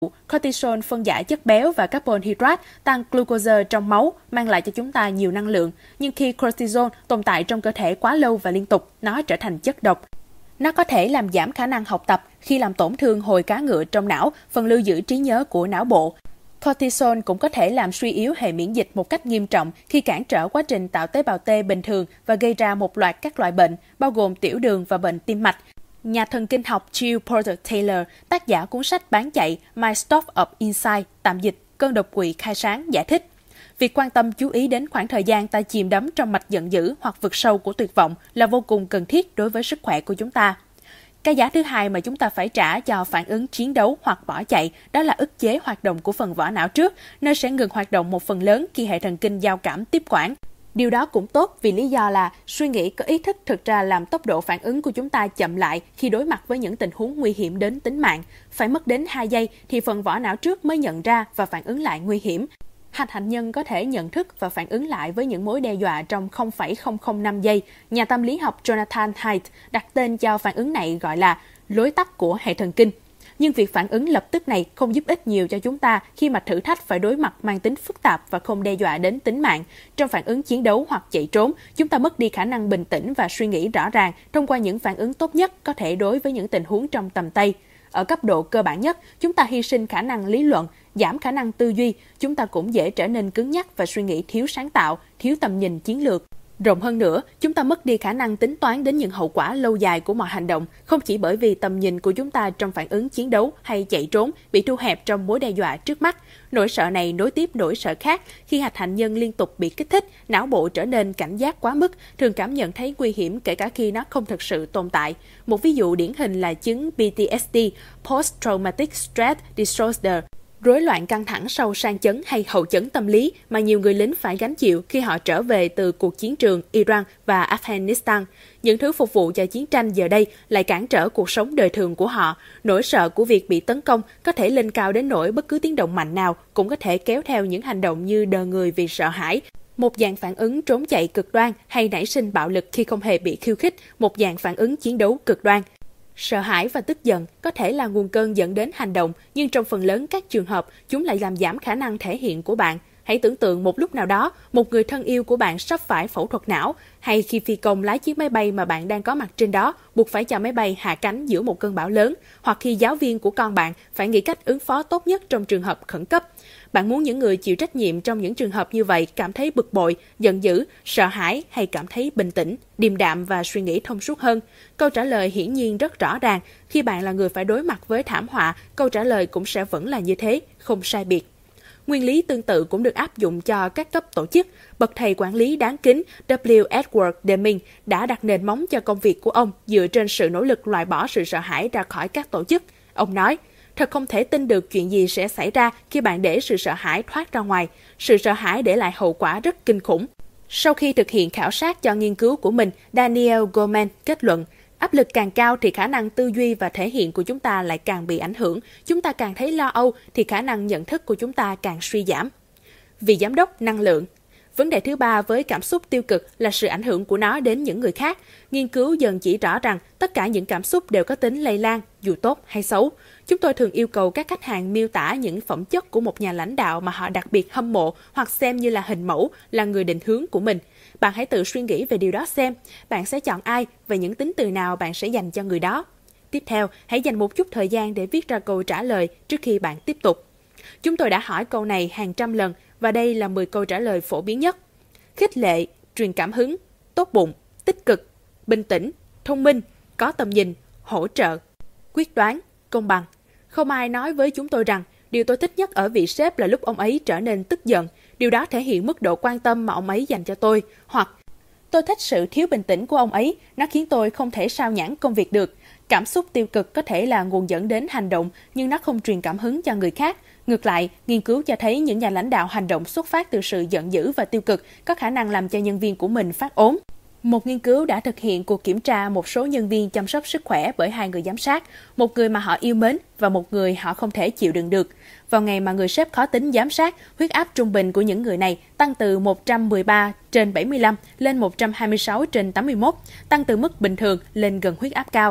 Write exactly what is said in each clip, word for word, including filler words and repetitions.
Cortisol phân giải chất béo và carbon hydrate tăng glucose trong máu, mang lại cho chúng ta nhiều năng lượng. Nhưng khi cortisol tồn tại trong cơ thể quá lâu và liên tục, nó trở thành chất độc. Nó có thể làm giảm khả năng học tập khi làm tổn thương hồi cá ngựa trong não, phần lưu giữ trí nhớ của não bộ. Cortisol cũng có thể làm suy yếu hệ miễn dịch một cách nghiêm trọng khi cản trở quá trình tạo tế bào T bình thường và gây ra một loạt các loại bệnh, bao gồm tiểu đường và bệnh tim mạch. Nhà thần kinh học Jill Porter Taylor, tác giả cuốn sách bán chạy My Stop of Insight, tạm dịch cơn đột quỵ khai sáng, giải thích. Việc quan tâm chú ý đến khoảng thời gian ta chìm đắm trong mạch giận dữ hoặc vực sâu của tuyệt vọng là vô cùng cần thiết đối với sức khỏe của chúng ta. Cái giá thứ hai mà chúng ta phải trả cho phản ứng chiến đấu hoặc bỏ chạy đó là ức chế hoạt động của phần vỏ não trước, nơi sẽ ngừng hoạt động một phần lớn khi hệ thần kinh giao cảm tiếp quản. Điều đó cũng tốt vì lý do là suy nghĩ có ý thức thực ra làm tốc độ phản ứng của chúng ta chậm lại khi đối mặt với những tình huống nguy hiểm đến tính mạng. Phải mất đến hai giây thì phần vỏ não trước mới nhận ra và phản ứng lại nguy hiểm. Hạch hạnh nhân có thể nhận thức và phản ứng lại với những mối đe dọa trong không phẩy không không năm giây. Nhà tâm lý học Jonathan Haidt đặt tên cho phản ứng này gọi là lối tắt của hệ thần kinh. Nhưng việc phản ứng lập tức này không giúp ích nhiều cho chúng ta khi mà thử thách phải đối mặt mang tính phức tạp và không đe dọa đến tính mạng. Trong phản ứng chiến đấu hoặc chạy trốn, chúng ta mất đi khả năng bình tĩnh và suy nghĩ rõ ràng thông qua những phản ứng tốt nhất có thể đối với những tình huống trong tầm tay. Ở cấp độ cơ bản nhất, chúng ta hy sinh khả năng lý luận, giảm khả năng tư duy, chúng ta cũng dễ trở nên cứng nhắc và suy nghĩ thiếu sáng tạo, thiếu tầm nhìn chiến lược. Rộng hơn nữa, chúng ta mất đi khả năng tính toán đến những hậu quả lâu dài của mọi hành động, không chỉ bởi vì tầm nhìn của chúng ta trong phản ứng chiến đấu hay chạy trốn bị thu hẹp trong mối đe dọa trước mắt. Nỗi sợ này nối tiếp nỗi sợ khác khi hạch hạnh nhân liên tục bị kích thích, não bộ trở nên cảnh giác quá mức, thường cảm nhận thấy nguy hiểm kể cả khi nó không thực sự tồn tại. Một ví dụ điển hình là chứng P T S D, Post Traumatic Stress Disorder, rối loạn căng thẳng sau sang chấn hay hậu chấn tâm lý mà nhiều người lính phải gánh chịu khi họ trở về từ cuộc chiến trường Iran và Afghanistan. Những thứ phục vụ cho chiến tranh giờ đây lại cản trở cuộc sống đời thường của họ. Nỗi sợ của việc bị tấn công có thể lên cao đến nỗi bất cứ tiếng động mạnh nào cũng có thể kéo theo những hành động như đờ người vì sợ hãi, một dạng phản ứng trốn chạy cực đoan, hay nảy sinh bạo lực khi không hề bị khiêu khích, một dạng phản ứng chiến đấu cực đoan. Sợ hãi và tức giận có thể là nguồn cơn dẫn đến hành động, nhưng trong phần lớn các trường hợp, chúng lại làm giảm khả năng thể hiện của bạn. Hãy tưởng tượng một lúc nào đó, một người thân yêu của bạn sắp phải phẫu thuật não, hay khi phi công lái chiếc máy bay mà bạn đang có mặt trên đó buộc phải cho máy bay hạ cánh giữa một cơn bão lớn, hoặc khi giáo viên của con bạn phải nghĩ cách ứng phó tốt nhất trong trường hợp khẩn cấp. Bạn muốn những người chịu trách nhiệm trong những trường hợp như vậy cảm thấy bực bội, giận dữ, sợ hãi hay cảm thấy bình tĩnh, điềm đạm và suy nghĩ thông suốt hơn? Câu trả lời hiển nhiên rất rõ ràng. Khi bạn là người phải đối mặt với thảm họa, câu trả lời cũng sẽ vẫn là như thế, không sai biệt. Nguyên lý tương tự cũng được áp dụng cho các cấp tổ chức. Bậc thầy quản lý đáng kính W. Edward Deming đã đặt nền móng cho công việc của ông dựa trên sự nỗ lực loại bỏ sự sợ hãi ra khỏi các tổ chức. Ông nói, thật không thể tin được chuyện gì sẽ xảy ra khi bạn để sự sợ hãi thoát ra ngoài. Sự sợ hãi để lại hậu quả rất kinh khủng. Sau khi thực hiện khảo sát cho nghiên cứu của mình, Daniel Goleman kết luận, áp lực càng cao thì khả năng tư duy và thể hiện của chúng ta lại càng bị ảnh hưởng. Chúng ta càng thấy lo âu thì khả năng nhận thức của chúng ta càng suy giảm. Vị giám đốc năng lượng. Vấn đề thứ ba với cảm xúc tiêu cực là sự ảnh hưởng của nó đến những người khác. Nghiên cứu dần chỉ rõ rằng tất cả những cảm xúc đều có tính lây lan, dù tốt hay xấu. Chúng tôi thường yêu cầu các khách hàng miêu tả những phẩm chất của một nhà lãnh đạo mà họ đặc biệt hâm mộ hoặc xem như là hình mẫu, là người định hướng của mình. Bạn hãy tự suy nghĩ về điều đó xem. Bạn sẽ chọn ai và những tính từ nào bạn sẽ dành cho người đó. Tiếp theo, hãy dành một chút thời gian để viết ra câu trả lời trước khi bạn tiếp tục. Chúng tôi đã hỏi câu này hàng trăm lần và đây là mười câu trả lời phổ biến nhất. Khích lệ, truyền cảm hứng, tốt bụng, tích cực, bình tĩnh, thông minh, có tầm nhìn, hỗ trợ, quyết đoán, công bằng. Không ai nói với chúng tôi rằng điều tôi thích nhất ở vị sếp là lúc ông ấy trở nên tức giận. Điều đó thể hiện mức độ quan tâm mà ông ấy dành cho tôi. Hoặc tôi thích sự thiếu bình tĩnh của ông ấy, nó khiến tôi không thể sao nhãng công việc được. Cảm xúc tiêu cực có thể là nguồn dẫn đến hành động, nhưng nó không truyền cảm hứng cho người khác. Ngược lại, nghiên cứu cho thấy những nhà lãnh đạo hành động xuất phát từ sự giận dữ và tiêu cực có khả năng làm cho nhân viên của mình phát ốm. Một nghiên cứu đã thực hiện cuộc kiểm tra một số nhân viên chăm sóc sức khỏe bởi hai người giám sát, một người mà họ yêu mến và một người họ không thể chịu đựng được. Vào ngày mà người sếp khó tính giám sát, huyết áp trung bình của những người này tăng từ một trăm mười ba trên bảy mươi lăm lên một trăm hai mươi sáu trên tám mươi mốt, tăng từ mức bình thường lên gần huyết áp cao.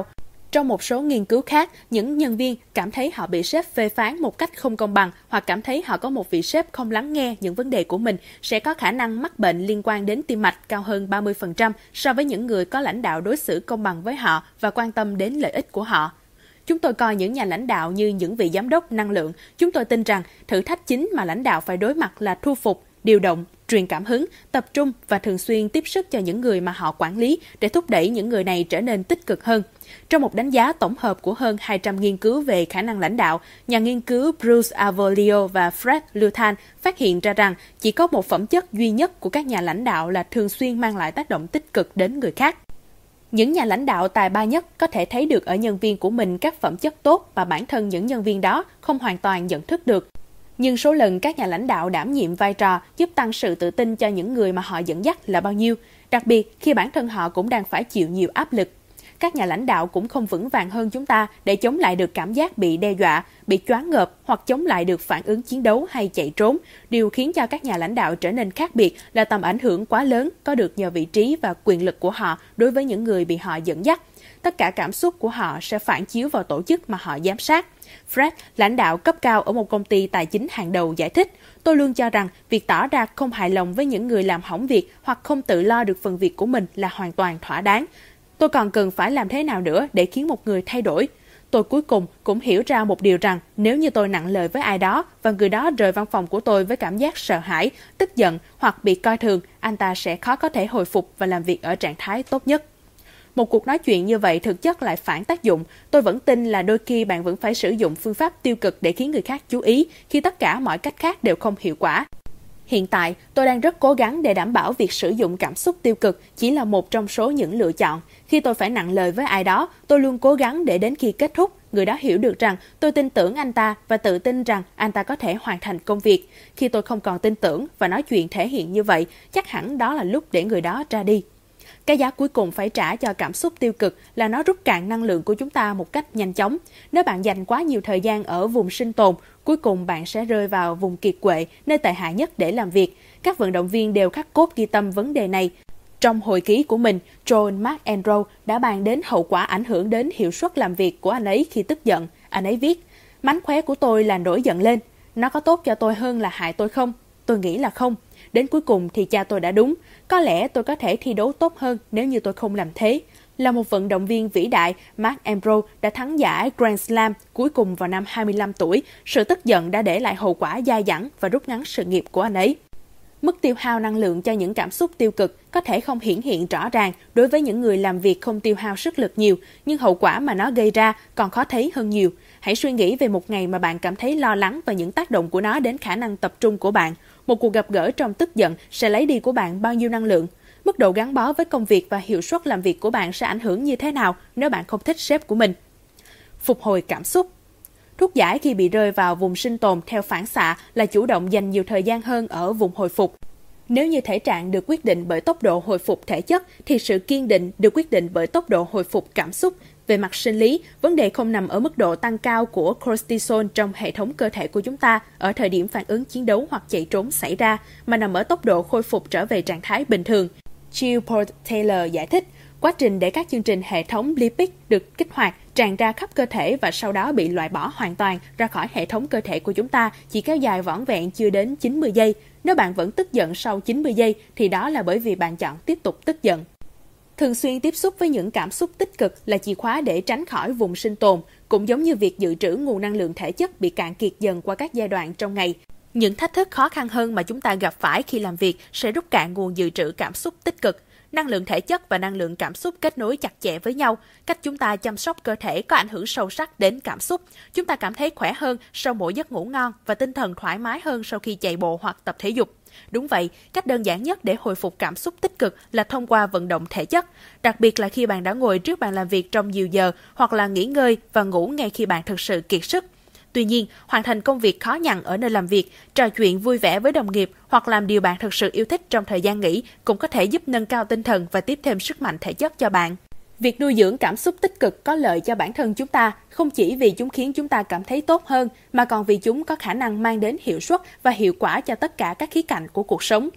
Trong một số nghiên cứu khác, những nhân viên cảm thấy họ bị sếp phê phán một cách không công bằng hoặc cảm thấy họ có một vị sếp không lắng nghe những vấn đề của mình sẽ có khả năng mắc bệnh liên quan đến tim mạch cao hơn ba mươi phần trăm so với những người có lãnh đạo đối xử công bằng với họ và quan tâm đến lợi ích của họ. Chúng tôi coi những nhà lãnh đạo như những vị giám đốc năng lượng. Chúng tôi tin rằng thử thách chính mà lãnh đạo phải đối mặt là thu phục, điều động, truyền cảm hứng, tập trung và thường xuyên tiếp sức cho những người mà họ quản lý để thúc đẩy những người này trở nên tích cực hơn. Trong một đánh giá tổng hợp của hơn hai trăm nghiên cứu về khả năng lãnh đạo, nhà nghiên cứu Bruce Avolio và Fred Lutan phát hiện ra rằng chỉ có một phẩm chất duy nhất của các nhà lãnh đạo là thường xuyên mang lại tác động tích cực đến người khác. Những nhà lãnh đạo tài ba nhất có thể thấy được ở nhân viên của mình các phẩm chất tốt mà bản thân những nhân viên đó không hoàn toàn nhận thức được. Nhưng số lần các nhà lãnh đạo đảm nhiệm vai trò giúp tăng sự tự tin cho những người mà họ dẫn dắt là bao nhiêu, đặc biệt khi bản thân họ cũng đang phải chịu nhiều áp lực. Các nhà lãnh đạo cũng không vững vàng hơn chúng ta để chống lại được cảm giác bị đe dọa, bị choáng ngợp hoặc chống lại được phản ứng chiến đấu hay chạy trốn. Điều khiến cho các nhà lãnh đạo trở nên khác biệt là tầm ảnh hưởng quá lớn có được nhờ vị trí và quyền lực của họ đối với những người bị họ dẫn dắt. Tất cả cảm xúc của họ sẽ phản chiếu vào tổ chức mà họ giám sát. Fred, lãnh đạo cấp cao ở một công ty tài chính hàng đầu giải thích, tôi luôn cho rằng việc tỏ ra không hài lòng với những người làm hỏng việc hoặc không tự lo được phần việc của mình là hoàn toàn thỏa đáng. Tôi còn cần phải làm thế nào nữa để khiến một người thay đổi? Tôi cuối cùng cũng hiểu ra một điều rằng nếu như tôi nặng lời với ai đó và người đó rời văn phòng của tôi với cảm giác sợ hãi, tức giận hoặc bị coi thường, anh ta sẽ khó có thể hồi phục và làm việc ở trạng thái tốt nhất. Một cuộc nói chuyện như vậy thực chất lại phản tác dụng. Tôi vẫn tin là đôi khi bạn vẫn phải sử dụng phương pháp tiêu cực để khiến người khác chú ý khi tất cả mọi cách khác đều không hiệu quả. Hiện tại, tôi đang rất cố gắng để đảm bảo việc sử dụng cảm xúc tiêu cực chỉ là một trong số những lựa chọn. Khi tôi phải nặng lời với ai đó, tôi luôn cố gắng để đến khi kết thúc, người đó hiểu được rằng tôi tin tưởng anh ta và tự tin rằng anh ta có thể hoàn thành công việc. Khi tôi không còn tin tưởng và nói chuyện thể hiện như vậy, chắc hẳn đó là lúc để người đó ra đi. Cái giá cuối cùng phải trả cho cảm xúc tiêu cực là nó rút cạn năng lượng của chúng ta một cách nhanh chóng. Nếu bạn dành quá nhiều thời gian ở vùng sinh tồn, cuối cùng bạn sẽ rơi vào vùng kiệt quệ, nơi tệ hại nhất để làm việc. Các vận động viên đều khắc cốt ghi tâm vấn đề này. Trong hồi ký của mình, John McEnroe đã bàn đến hậu quả ảnh hưởng đến hiệu suất làm việc của anh ấy khi tức giận. Anh ấy viết, mánh khóe của tôi là nổi giận lên. Nó có tốt cho tôi hơn là hại tôi không? Tôi nghĩ là không. Đến cuối cùng thì cha tôi đã đúng. Có lẽ tôi có thể thi đấu tốt hơn nếu như tôi không làm thế. Là một vận động viên vĩ đại, McEnroe đã thắng giải Grand Slam cuối cùng vào năm hai mươi lăm tuổi. Sự tức giận đã để lại hậu quả dai dẳng và rút ngắn sự nghiệp của anh ấy. Mức tiêu hao năng lượng cho những cảm xúc tiêu cực có thể không hiển hiện rõ ràng đối với những người làm việc không tiêu hao sức lực nhiều, nhưng hậu quả mà nó gây ra còn khó thấy hơn nhiều. Hãy suy nghĩ về một ngày mà bạn cảm thấy lo lắng và những tác động của nó đến khả năng tập trung của bạn. Một cuộc gặp gỡ trong tức giận sẽ lấy đi của bạn bao nhiêu năng lượng? Mức độ gắn bó với công việc và hiệu suất làm việc của bạn sẽ ảnh hưởng như thế nào nếu bạn không thích sếp của mình? Phục hồi cảm xúc. Thuốc giải khi bị rơi vào vùng sinh tồn theo phản xạ là chủ động dành nhiều thời gian hơn ở vùng hồi phục. Nếu như thể trạng được quyết định bởi tốc độ hồi phục thể chất, thì sự kiên định được quyết định bởi tốc độ hồi phục cảm xúc. Về mặt sinh lý, vấn đề không nằm ở mức độ tăng cao của cortisol trong hệ thống cơ thể của chúng ta ở thời điểm phản ứng chiến đấu hoặc chạy trốn xảy ra, mà nằm ở tốc độ khôi phục trở về trạng thái bình thường. Gilbert Taylor giải thích, quá trình để các chương trình hệ thống lipid được kích hoạt, tràn ra khắp cơ thể và sau đó bị loại bỏ hoàn toàn ra khỏi hệ thống cơ thể của chúng ta chỉ kéo dài vỏn vẹn chưa đến chín mươi giây. Nếu bạn vẫn tức giận sau chín mươi giây thì đó là bởi vì bạn chọn tiếp tục tức giận. Thường xuyên tiếp xúc với những cảm xúc tích cực là chìa khóa để tránh khỏi vùng sinh tồn, cũng giống như việc dự trữ nguồn năng lượng thể chất bị cạn kiệt dần qua các giai đoạn trong ngày. Những thách thức khó khăn hơn mà chúng ta gặp phải khi làm việc sẽ rút cạn nguồn dự trữ cảm xúc tích cực. Năng lượng thể chất và năng lượng cảm xúc kết nối chặt chẽ với nhau. Cách chúng ta chăm sóc cơ thể có ảnh hưởng sâu sắc đến cảm xúc. Chúng ta cảm thấy khỏe hơn sau mỗi giấc ngủ ngon và tinh thần thoải mái hơn sau khi chạy bộ hoặc tập thể dục. Đúng vậy, cách đơn giản nhất để hồi phục cảm xúc tích cực là thông qua vận động thể chất, đặc biệt là khi bạn đã ngồi trước bàn làm việc trong nhiều giờ hoặc là nghỉ ngơi và ngủ ngay khi bạn thực sự kiệt sức. Tuy nhiên, hoàn thành công việc khó nhằn ở nơi làm việc, trò chuyện vui vẻ với đồng nghiệp hoặc làm điều bạn thực sự yêu thích trong thời gian nghỉ cũng có thể giúp nâng cao tinh thần và tiếp thêm sức mạnh thể chất cho bạn. Việc nuôi dưỡng cảm xúc tích cực có lợi cho bản thân chúng ta, không chỉ vì chúng khiến chúng ta cảm thấy tốt hơn, mà còn vì chúng có khả năng mang đến hiệu suất và hiệu quả cho tất cả các khía cạnh của cuộc sống.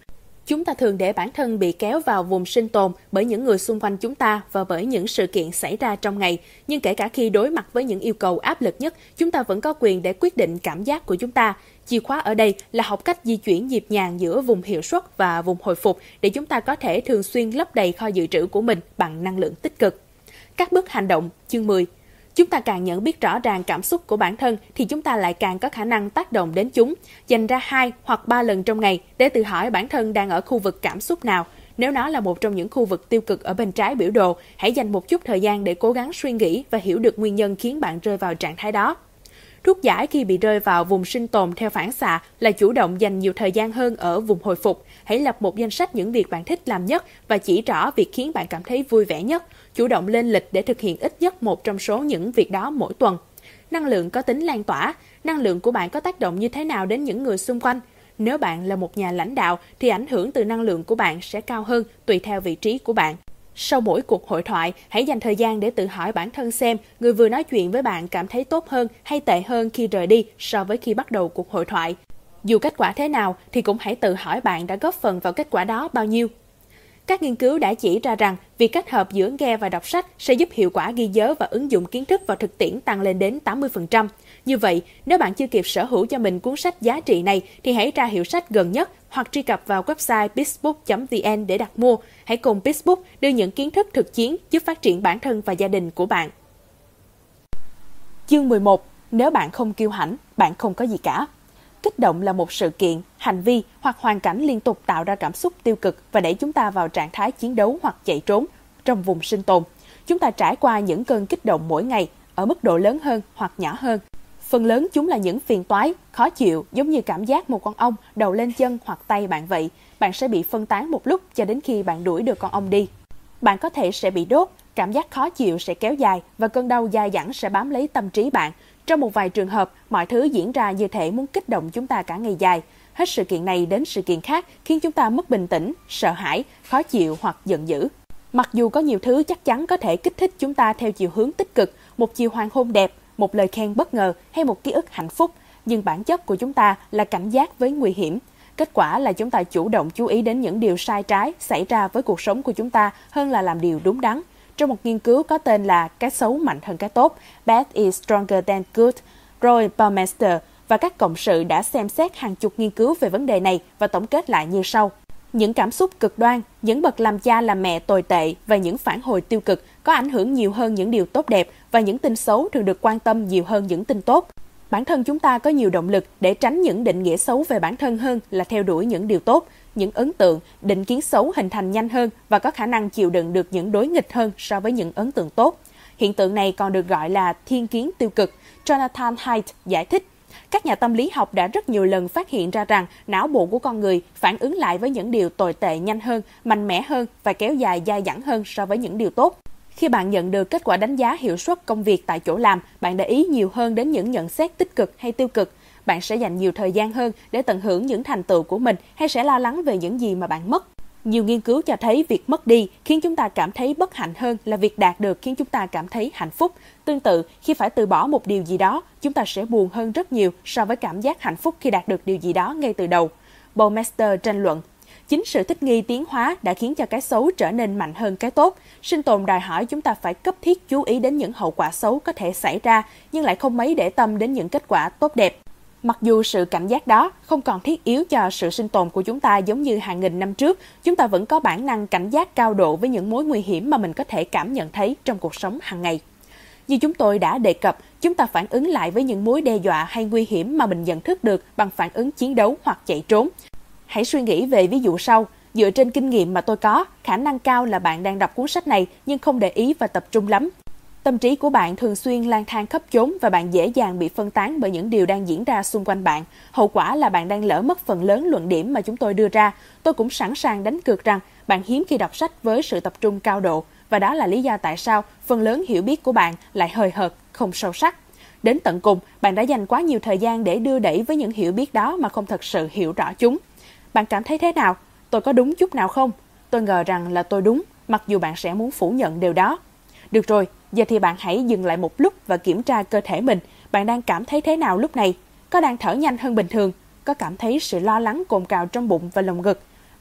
Chúng ta thường để bản thân bị kéo vào vùng sinh tồn bởi những người xung quanh chúng ta và bởi những sự kiện xảy ra trong ngày. Nhưng kể cả khi đối mặt với những yêu cầu áp lực nhất, chúng ta vẫn có quyền để quyết định cảm giác của chúng ta. Chìa khóa ở đây là học cách di chuyển nhịp nhàng giữa vùng hiệu suất và vùng hồi phục để chúng ta có thể thường xuyên lấp đầy kho dự trữ của mình bằng năng lượng tích cực. Các bước hành động, chương mười. Chúng ta càng nhận biết rõ ràng cảm xúc của bản thân thì chúng ta lại càng có khả năng tác động đến chúng. Dành ra hai hoặc ba lần trong ngày để tự hỏi bản thân đang ở khu vực cảm xúc nào. Nếu nó là một trong những khu vực tiêu cực ở bên trái biểu đồ, hãy dành một chút thời gian để cố gắng suy nghĩ và hiểu được nguyên nhân khiến bạn rơi vào trạng thái đó. Thuốc giải khi bị rơi vào vùng sinh tồn theo phản xạ là chủ động dành nhiều thời gian hơn ở vùng hồi phục. Hãy lập một danh sách những việc bạn thích làm nhất và chỉ rõ việc khiến bạn cảm thấy vui vẻ nhất. Chủ động lên lịch để thực hiện ít nhất một trong số những việc đó mỗi tuần. Năng lượng có tính lan tỏa. Năng lượng của bạn có tác động như thế nào đến những người xung quanh? Nếu bạn là một nhà lãnh đạo thì ảnh hưởng từ năng lượng của bạn sẽ cao hơn tùy theo vị trí của bạn. Sau mỗi cuộc hội thoại, hãy dành thời gian để tự hỏi bản thân xem người vừa nói chuyện với bạn cảm thấy tốt hơn hay tệ hơn khi rời đi so với khi bắt đầu cuộc hội thoại. Dù kết quả thế nào thì cũng hãy tự hỏi bạn đã góp phần vào kết quả đó bao nhiêu. Các nghiên cứu đã chỉ ra rằng việc kết hợp giữa nghe và đọc sách sẽ giúp hiệu quả ghi nhớ và ứng dụng kiến thức vào thực tiễn tăng lên đến tám mươi phần trăm. Như vậy, nếu bạn chưa kịp sở hữu cho mình cuốn sách giá trị này thì hãy ra hiệu sách gần nhất hoặc truy cập vào website pixbook chấm vn để đặt mua. Hãy cùng Pixbook đưa những kiến thức thực chiến giúp phát triển bản thân và gia đình của bạn. Chương mười một. Nếu bạn không kiêu hãnh, bạn không có gì cả. Kích động là một sự kiện, hành vi hoặc hoàn cảnh liên tục tạo ra cảm xúc tiêu cực và đẩy chúng ta vào trạng thái chiến đấu hoặc chạy trốn trong vùng sinh tồn. Chúng ta trải qua những cơn kích động mỗi ngày ở mức độ lớn hơn hoặc nhỏ hơn. Phần lớn chúng là những phiền toái, khó chịu giống như cảm giác một con ong đầu lên chân hoặc tay bạn vậy. Bạn sẽ bị phân tán một lúc cho đến khi bạn đuổi được con ong đi. Bạn có thể sẽ bị đốt, cảm giác khó chịu sẽ kéo dài và cơn đau dai dẳng sẽ bám lấy tâm trí bạn. Trong một vài trường hợp, mọi thứ diễn ra như thể muốn kích động chúng ta cả ngày dài. Hết sự kiện này đến sự kiện khác khiến chúng ta mất bình tĩnh, sợ hãi, khó chịu hoặc giận dữ. Mặc dù có nhiều thứ chắc chắn có thể kích thích chúng ta theo chiều hướng tích cực, một chiều hoàng hôn đẹp, một lời khen bất ngờ hay một ký ức hạnh phúc, nhưng bản chất của chúng ta là cảnh giác với nguy hiểm. Kết quả là chúng ta chủ động chú ý đến những điều sai trái xảy ra với cuộc sống của chúng ta hơn là làm điều đúng đắn. Trong một nghiên cứu có tên là Cái xấu mạnh hơn cái tốt, Bad is stronger than good, Roy Baumeister và các cộng sự đã xem xét hàng chục nghiên cứu về vấn đề này và tổng kết lại như sau. Những cảm xúc cực đoan, những bậc làm cha làm mẹ tồi tệ và những phản hồi tiêu cực có ảnh hưởng nhiều hơn những điều tốt đẹp và những tin xấu thường được quan tâm nhiều hơn những tin tốt. Bản thân chúng ta có nhiều động lực để tránh những định nghĩa xấu về bản thân hơn là theo đuổi những điều tốt. Những ấn tượng, định kiến xấu hình thành nhanh hơn và có khả năng chịu đựng được những đối nghịch hơn so với những ấn tượng tốt. Hiện tượng này còn được gọi là thiên kiến tiêu cực. Jonathan Haidt giải thích, các nhà tâm lý học đã rất nhiều lần phát hiện ra rằng não bộ của con người phản ứng lại với những điều tồi tệ nhanh hơn, mạnh mẽ hơn và kéo dài dai dẳng hơn so với những điều tốt. Khi bạn nhận được kết quả đánh giá hiệu suất công việc tại chỗ làm, bạn để ý nhiều hơn đến những nhận xét tích cực hay tiêu cực. Bạn sẽ dành nhiều thời gian hơn để tận hưởng những thành tựu của mình hay sẽ lo lắng về những gì mà bạn mất. Nhiều nghiên cứu cho thấy việc mất đi khiến chúng ta cảm thấy bất hạnh hơn là việc đạt được khiến chúng ta cảm thấy hạnh phúc. Tương tự, khi phải từ bỏ một điều gì đó, chúng ta sẽ buồn hơn rất nhiều so với cảm giác hạnh phúc khi đạt được điều gì đó ngay từ đầu. Baumeister tranh luận, chính sự thích nghi tiến hóa đã khiến cho cái xấu trở nên mạnh hơn cái tốt. Sinh tồn đòi hỏi chúng ta phải cấp thiết chú ý đến những hậu quả xấu có thể xảy ra, nhưng lại không mấy để tâm đến những kết quả tốt đẹp. Mặc dù sự cảnh giác đó không còn thiết yếu cho sự sinh tồn của chúng ta giống như hàng nghìn năm trước, chúng ta vẫn có bản năng cảnh giác cao độ với những mối nguy hiểm mà mình có thể cảm nhận thấy trong cuộc sống hàng ngày. Như chúng tôi đã đề cập, chúng ta phản ứng lại với những mối đe dọa hay nguy hiểm mà mình nhận thức được bằng phản ứng chiến đấu hoặc chạy trốn. Hãy suy nghĩ về ví dụ sau. Dựa trên kinh nghiệm mà tôi có, khả năng cao là bạn đang đọc cuốn sách này nhưng không để ý và tập trung lắm. Tâm trí của bạn thường xuyên lang thang khắp chốn và bạn dễ dàng bị phân tán bởi những điều đang diễn ra xung quanh bạn. Hậu quả là bạn đang lỡ mất phần lớn luận điểm mà chúng tôi đưa ra. Tôi cũng sẵn sàng đánh cược rằng bạn hiếm khi đọc sách với sự tập trung cao độ, và đó là lý do tại sao phần lớn hiểu biết của bạn lại hời hợt, không sâu sắc. Đến tận cùng, bạn đã dành quá nhiều thời gian để đưa đẩy với những hiểu biết đó mà không thật sự hiểu rõ chúng. Bạn cảm thấy thế nào? Tôi có đúng chút nào không? Tôi ngờ rằng là tôi đúng, mặc dù bạn sẽ muốn phủ nhận điều đó. Được rồi, giờ thì bạn hãy dừng lại một lúc và kiểm tra cơ thể mình. Bạn đang cảm thấy thế nào lúc này? Có đang thở nhanh hơn bình thường? Có cảm thấy sự lo lắng cồn cào trong bụng và lồng ngực?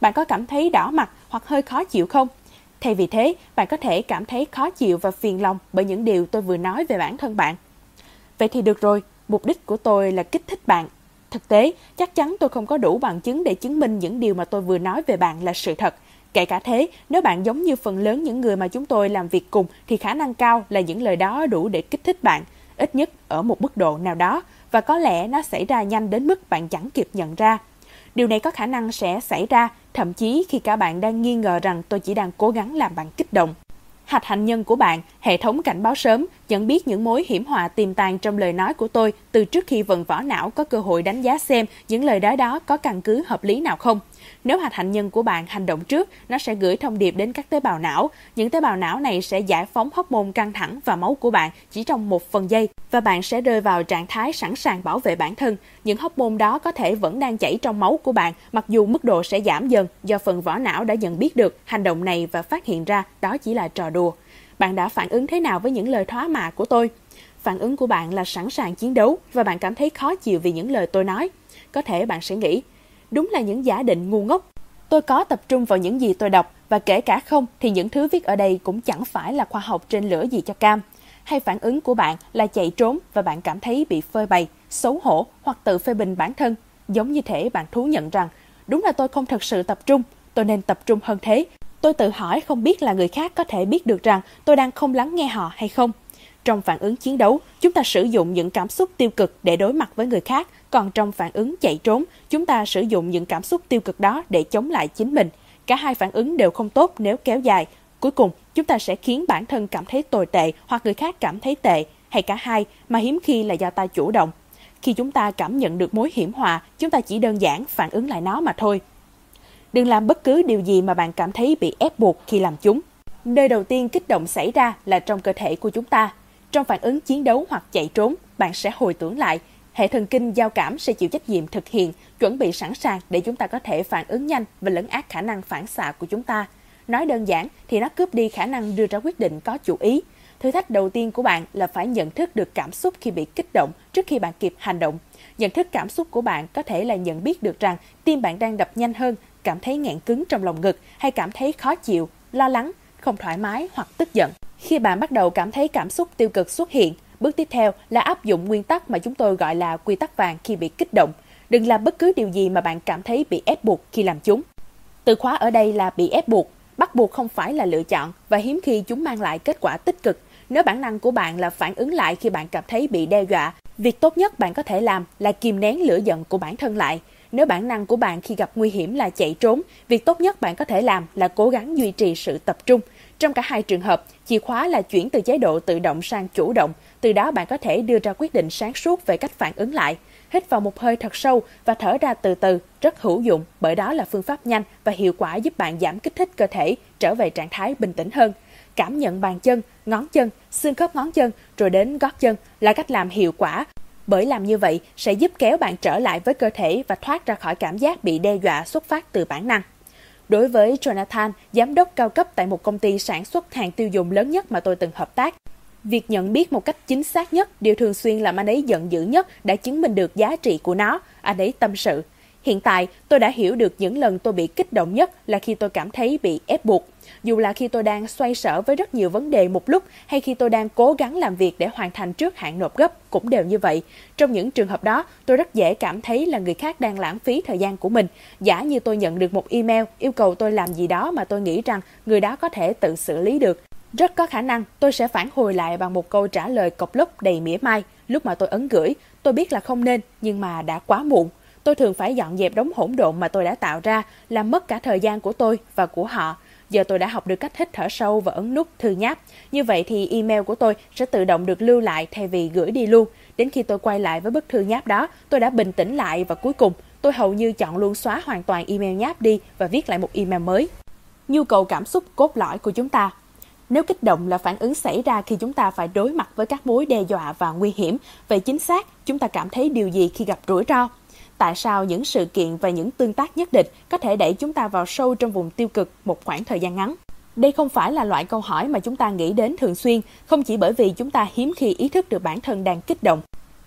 Bạn có cảm thấy đỏ mặt hoặc hơi khó chịu không? Thay vì thế, bạn có thể cảm thấy khó chịu và phiền lòng bởi những điều tôi vừa nói về bản thân bạn. Vậy thì được rồi, mục đích của tôi là kích thích bạn. Thực tế, chắc chắn tôi không có đủ bằng chứng để chứng minh những điều mà tôi vừa nói về bạn là sự thật. Kể cả thế, nếu bạn giống như phần lớn những người mà chúng tôi làm việc cùng thì khả năng cao là những lời đó đủ để kích thích bạn, ít nhất ở một mức độ nào đó, và có lẽ nó xảy ra nhanh đến mức bạn chẳng kịp nhận ra. Điều này có khả năng sẽ xảy ra, thậm chí khi cả bạn đang nghi ngờ rằng tôi chỉ đang cố gắng làm bạn kích động. Hạch hạnh nhân của bạn, hệ thống cảnh báo sớm, nhận biết những mối hiểm họa tiềm tàng trong lời nói của tôi từ trước khi vận vỏ não có cơ hội đánh giá xem những lời nói đó có căn cứ hợp lý nào không. Nếu hạch hạnh nhân của bạn hành động trước, nó sẽ gửi thông điệp đến các tế bào não. Những tế bào não này sẽ giải phóng hormone căng thẳng vào máu của bạn chỉ trong một phần giây, và bạn sẽ rơi vào trạng thái sẵn sàng bảo vệ bản thân. Những hormone đó có thể vẫn đang chảy trong máu của bạn, mặc dù mức độ sẽ giảm dần do phần vỏ não đã nhận biết được hành động này và phát hiện ra đó chỉ là trò đùa. Bạn đã phản ứng thế nào với những lời thoá mạ của tôi? Phản ứng của bạn là sẵn sàng chiến đấu và bạn cảm thấy khó chịu vì những lời tôi nói. Có thể bạn sẽ nghĩ, đúng là những giả định ngu ngốc. Tôi có tập trung vào những gì tôi đọc, và kể cả không thì những thứ viết ở đây cũng chẳng phải là khoa học trên lửa gì cho cam. Hay phản ứng của bạn là chạy trốn và bạn cảm thấy bị phơi bày, xấu hổ hoặc tự phê bình bản thân. Giống như thể bạn thú nhận rằng, đúng là tôi không thật sự tập trung, tôi nên tập trung hơn thế. Tôi tự hỏi không biết là người khác có thể biết được rằng tôi đang không lắng nghe họ hay không. Trong phản ứng chiến đấu, chúng ta sử dụng những cảm xúc tiêu cực để đối mặt với người khác, còn trong phản ứng chạy trốn, chúng ta sử dụng những cảm xúc tiêu cực đó để chống lại chính mình. Cả hai phản ứng đều không tốt nếu kéo dài. Cuối cùng, chúng ta sẽ khiến bản thân cảm thấy tồi tệ hoặc người khác cảm thấy tệ, hay cả hai, mà hiếm khi là do ta chủ động. Khi chúng ta cảm nhận được mối hiểm họa, chúng ta chỉ đơn giản phản ứng lại nó mà thôi. Đừng làm bất cứ điều gì mà bạn cảm thấy bị ép buộc khi làm chúng. Nơi đầu tiên kích động xảy ra là trong cơ thể của chúng ta. Trong phản ứng chiến đấu hoặc chạy trốn, bạn sẽ hồi tưởng lại. Hệ thần kinh giao cảm sẽ chịu trách nhiệm thực hiện, chuẩn bị sẵn sàng để chúng ta có thể phản ứng nhanh và lấn át khả năng phản xạ của chúng ta. Nói đơn giản thì nó cướp đi khả năng đưa ra quyết định có chủ ý. Thử thách đầu tiên của bạn là phải nhận thức được cảm xúc khi bị kích động trước khi bạn kịp hành động. Nhận thức cảm xúc của bạn có thể là nhận biết được rằng tim bạn đang đập nhanh hơn, cảm thấy nghẹn cứng trong lồng ngực hay cảm thấy khó chịu, lo lắng, không thoải mái hoặc tức giận. Khi bạn bắt đầu cảm thấy cảm xúc tiêu cực xuất hiện, bước tiếp theo là áp dụng nguyên tắc mà chúng tôi gọi là quy tắc vàng khi bị kích động. Đừng làm bất cứ điều gì mà bạn cảm thấy bị ép buộc khi làm chúng. Từ khóa ở đây là bị ép buộc. Bắt buộc không phải là lựa chọn và hiếm khi chúng mang lại kết quả tích cực. Nếu bản năng của bạn là phản ứng lại khi bạn cảm thấy bị đe dọa, việc tốt nhất bạn có thể làm là kìm nén lửa giận của bản thân lại. Nếu bản năng của bạn khi gặp nguy hiểm là chạy trốn, việc tốt nhất bạn có thể làm là cố gắng duy trì sự tập trung. Trong cả hai trường hợp, chìa khóa là chuyển từ chế độ tự động sang chủ động. Từ đó bạn có thể đưa ra quyết định sáng suốt về cách phản ứng lại. Hít vào một hơi thật sâu và thở ra từ từ, rất hữu dụng bởi đó là phương pháp nhanh và hiệu quả giúp bạn giảm kích thích cơ thể, trở về trạng thái bình tĩnh hơn. Cảm nhận bàn chân, ngón chân, xương khớp ngón chân rồi đến gót chân là cách làm hiệu quả. Bởi làm như vậy sẽ giúp kéo bạn trở lại với cơ thể và thoát ra khỏi cảm giác bị đe dọa xuất phát từ bản năng. Đối với Jonathan, giám đốc cao cấp tại một công ty sản xuất hàng tiêu dùng lớn nhất mà tôi từng hợp tác, việc nhận biết một cách chính xác nhất, điều thường xuyên làm anh ấy giận dữ nhất đã chứng minh được giá trị của nó, anh ấy tâm sự. Hiện tại, tôi đã hiểu được những lần tôi bị kích động nhất là khi tôi cảm thấy bị ép buộc. Dù là khi tôi đang xoay sở với rất nhiều vấn đề một lúc hay khi tôi đang cố gắng làm việc để hoàn thành trước hạn nộp gấp cũng đều như vậy. Trong những trường hợp đó, tôi rất dễ cảm thấy là người khác đang lãng phí thời gian của mình. Giả như tôi nhận được một email yêu cầu tôi làm gì đó mà tôi nghĩ rằng người đó có thể tự xử lý được. Rất có khả năng tôi sẽ phản hồi lại bằng một câu trả lời cộc lốc đầy mỉa mai. Lúc mà tôi ấn gửi, tôi biết là không nên nhưng mà đã quá muộn. Tôi thường phải dọn dẹp đống hỗn độn mà tôi đã tạo ra, làm mất cả thời gian của tôi và của họ. Giờ tôi đã học được cách hít thở sâu và ấn nút thư nháp. Như vậy thì email của tôi sẽ tự động được lưu lại thay vì gửi đi luôn. Đến khi tôi quay lại với bức thư nháp đó, tôi đã bình tĩnh lại và cuối cùng tôi hầu như chọn luôn xóa hoàn toàn email nháp đi và viết lại một email mới. Nhu cầu cảm xúc cốt lõi của chúng ta. Nếu kích động là phản ứng xảy ra khi chúng ta phải đối mặt với các mối đe dọa và nguy hiểm, vậy chính xác chúng ta cảm thấy điều gì khi gặp rủi ro? Tại sao những sự kiện và những tương tác nhất định có thể đẩy chúng ta vào sâu trong vùng tiêu cực một khoảng thời gian ngắn? Đây không phải là loại câu hỏi mà chúng ta nghĩ đến thường xuyên, không chỉ bởi vì chúng ta hiếm khi ý thức được bản thân đang kích động.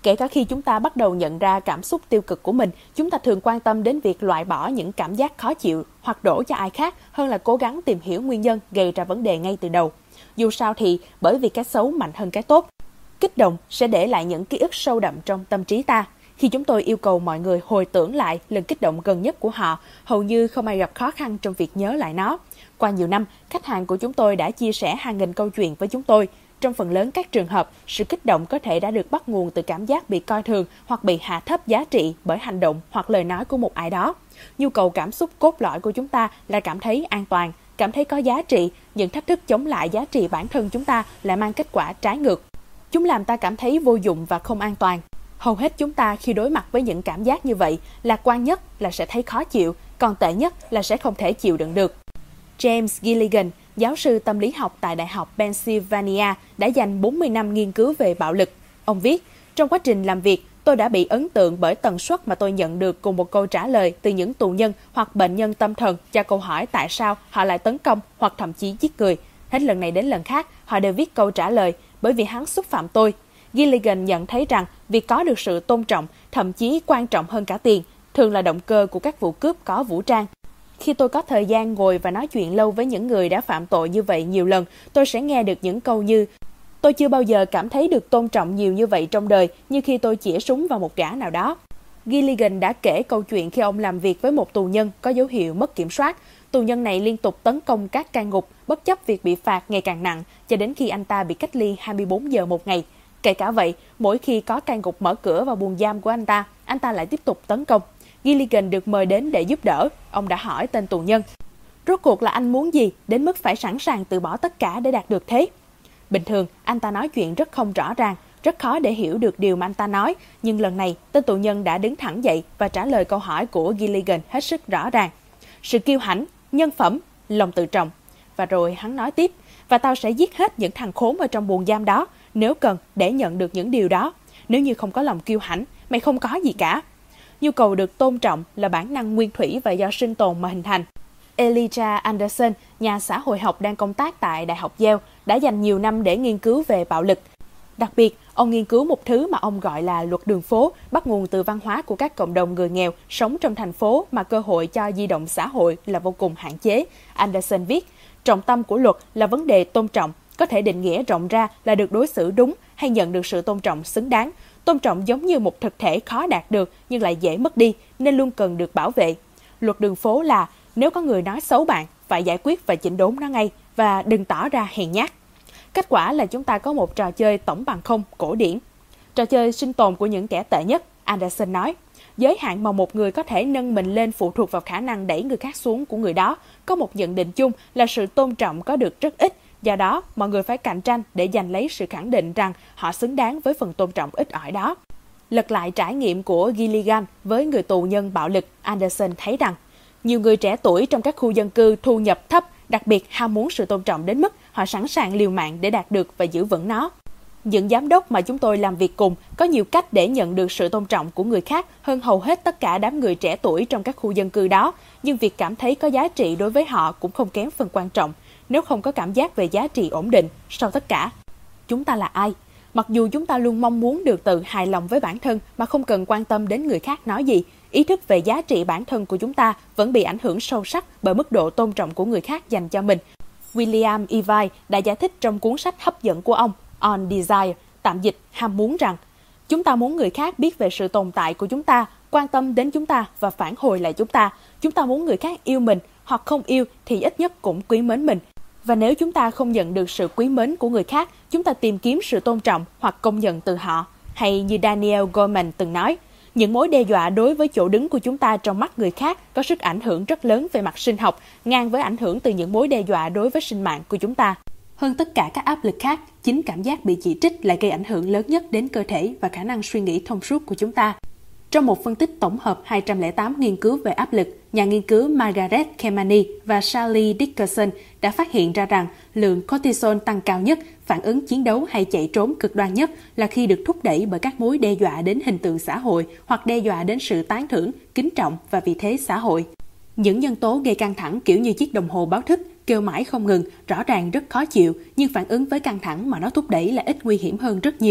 Kể cả khi chúng ta bắt đầu nhận ra cảm xúc tiêu cực của mình, chúng ta thường quan tâm đến việc loại bỏ những cảm giác khó chịu hoặc đổ cho ai khác hơn là cố gắng tìm hiểu nguyên nhân gây ra vấn đề ngay từ đầu. Dù sao thì, bởi vì cái xấu mạnh hơn cái tốt, kích động sẽ để lại những ký ức sâu đậm trong tâm trí ta. Khi chúng tôi yêu cầu mọi người hồi tưởng lại lần kích động gần nhất của họ, hầu như không ai gặp khó khăn trong việc nhớ lại nó. Qua nhiều năm, khách hàng của chúng tôi đã chia sẻ hàng nghìn câu chuyện với chúng tôi. Trong phần lớn các trường hợp, sự kích động có thể đã được bắt nguồn từ cảm giác bị coi thường hoặc bị hạ thấp giá trị bởi hành động hoặc lời nói của một ai đó. Nhu cầu cảm xúc cốt lõi của chúng ta là cảm thấy an toàn, cảm thấy có giá trị. Những thách thức chống lại giá trị bản thân chúng ta lại mang kết quả trái ngược. Chúng làm ta cảm thấy vô dụng và không an toàn. Hầu hết chúng ta khi đối mặt với những cảm giác như vậy, lạc quan nhất là sẽ thấy khó chịu, còn tệ nhất là sẽ không thể chịu đựng được. James Gilligan, giáo sư tâm lý học tại Đại học Pennsylvania, đã dành bốn mươi năm nghiên cứu về bạo lực. Ông viết, trong quá trình làm việc, tôi đã bị ấn tượng bởi tần suất mà tôi nhận được cùng một câu trả lời từ những tù nhân hoặc bệnh nhân tâm thần cho câu hỏi tại sao họ lại tấn công hoặc thậm chí giết người. Hết lần này đến lần khác, họ đều viết câu trả lời, bởi vì hắn xúc phạm tôi. Gilligan nhận thấy rằng việc có được sự tôn trọng, thậm chí quan trọng hơn cả tiền, thường là động cơ của các vụ cướp có vũ trang. Khi tôi có thời gian ngồi và nói chuyện lâu với những người đã phạm tội như vậy nhiều lần, tôi sẽ nghe được những câu như tôi chưa bao giờ cảm thấy được tôn trọng nhiều như vậy trong đời như khi tôi chĩa súng vào một gã nào đó. Gilligan đã kể câu chuyện khi ông làm việc với một tù nhân có dấu hiệu mất kiểm soát. Tù nhân này liên tục tấn công các cai ngục, bất chấp việc bị phạt ngày càng nặng, cho đến khi anh ta bị cách ly hai mươi bốn giờ một ngày. Kể cả vậy, mỗi khi có cai ngục mở cửa vào buồng giam của anh ta, anh ta lại tiếp tục tấn công. Gilligan được mời đến để giúp đỡ. Ông đã hỏi tên tù nhân, rốt cuộc là anh muốn gì, đến mức phải sẵn sàng từ bỏ tất cả để đạt được thế? Bình thường, anh ta nói chuyện rất không rõ ràng, rất khó để hiểu được điều mà anh ta nói, nhưng lần này, tên tù nhân đã đứng thẳng dậy và trả lời câu hỏi của Gilligan hết sức rõ ràng. Sự kiêu hãnh, nhân phẩm, lòng tự trọng. Và rồi hắn nói tiếp, và tao sẽ giết hết những thằng khốn ở trong buồng giam đó, nếu cần, để nhận được những điều đó. Nếu như không có lòng kiêu hãnh, mày không có gì cả. Nhu cầu được tôn trọng là bản năng nguyên thủy và do sinh tồn mà hình thành. Elijah Anderson, nhà xã hội học đang công tác tại Đại học Yale, đã dành nhiều năm để nghiên cứu về bạo lực. Đặc biệt, ông nghiên cứu một thứ mà ông gọi là luật đường phố, bắt nguồn từ văn hóa của các cộng đồng người nghèo sống trong thành phố mà cơ hội cho di động xã hội là vô cùng hạn chế. Anderson viết, trọng tâm của luật là vấn đề tôn trọng, có thể định nghĩa rộng ra là được đối xử đúng hay nhận được sự tôn trọng xứng đáng. Tôn trọng giống như một thực thể khó đạt được nhưng lại dễ mất đi, nên luôn cần được bảo vệ. Luật đường phố là nếu có người nói xấu bạn, phải giải quyết và chỉnh đốn nó ngay và đừng tỏ ra hèn nhát. Kết quả là chúng ta có một trò chơi tổng bằng không cổ điển. Trò chơi sinh tồn của những kẻ tệ nhất, Anderson nói. Giới hạn mà một người có thể nâng mình lên phụ thuộc vào khả năng đẩy người khác xuống của người đó. Có một nhận định chung là sự tôn trọng có được rất ít. Do đó, mọi người phải cạnh tranh để giành lấy sự khẳng định rằng họ xứng đáng với phần tôn trọng ít ỏi đó. Lật lại trải nghiệm của Gilligan với người tù nhân bạo lực, Anderson thấy rằng nhiều người trẻ tuổi trong các khu dân cư thu nhập thấp, đặc biệt ham muốn sự tôn trọng đến mức họ sẵn sàng liều mạng để đạt được và giữ vững nó. Những giám đốc mà chúng tôi làm việc cùng có nhiều cách để nhận được sự tôn trọng của người khác hơn hầu hết tất cả đám người trẻ tuổi trong các khu dân cư đó, nhưng việc cảm thấy có giá trị đối với họ cũng không kém phần quan trọng. Nếu không có cảm giác về giá trị ổn định, sau tất cả, chúng ta là ai? Mặc dù chúng ta luôn mong muốn được tự hài lòng với bản thân mà không cần quan tâm đến người khác nói gì, ý thức về giá trị bản thân của chúng ta vẫn bị ảnh hưởng sâu sắc bởi mức độ tôn trọng của người khác dành cho mình. William Ivey đã giải thích trong cuốn sách hấp dẫn của ông On Desire, tạm dịch ham muốn rằng chúng ta muốn người khác biết về sự tồn tại của chúng ta, quan tâm đến chúng ta và phản hồi lại chúng ta. Chúng ta muốn người khác yêu mình hoặc không yêu thì ít nhất cũng quý mến mình. Và nếu chúng ta không nhận được sự quý mến của người khác, chúng ta tìm kiếm sự tôn trọng hoặc công nhận từ họ. Hay như Daniel Goleman từng nói, những mối đe dọa đối với chỗ đứng của chúng ta trong mắt người khác có sức ảnh hưởng rất lớn về mặt sinh học, ngang với ảnh hưởng từ những mối đe dọa đối với sinh mạng của chúng ta. Hơn tất cả các áp lực khác, chính cảm giác bị chỉ trích lại gây ảnh hưởng lớn nhất đến cơ thể và khả năng suy nghĩ thông suốt của chúng ta. Trong một phân tích tổng hợp hai trăm lẻ tám nghiên cứu về áp lực, nhà nghiên cứu Margaret Kemeny và Charlie Dickerson đã phát hiện ra rằng lượng cortisol tăng cao nhất, phản ứng chiến đấu hay chạy trốn cực đoan nhất là khi được thúc đẩy bởi các mối đe dọa đến hình tượng xã hội hoặc đe dọa đến sự tán thưởng, kính trọng và vị thế xã hội. Những nhân tố gây căng thẳng kiểu như chiếc đồng hồ báo thức, kêu mãi không ngừng, rõ ràng rất khó chịu, nhưng phản ứng với căng thẳng mà nó thúc đẩy là ít nguy hiểm hơn rất nhiều.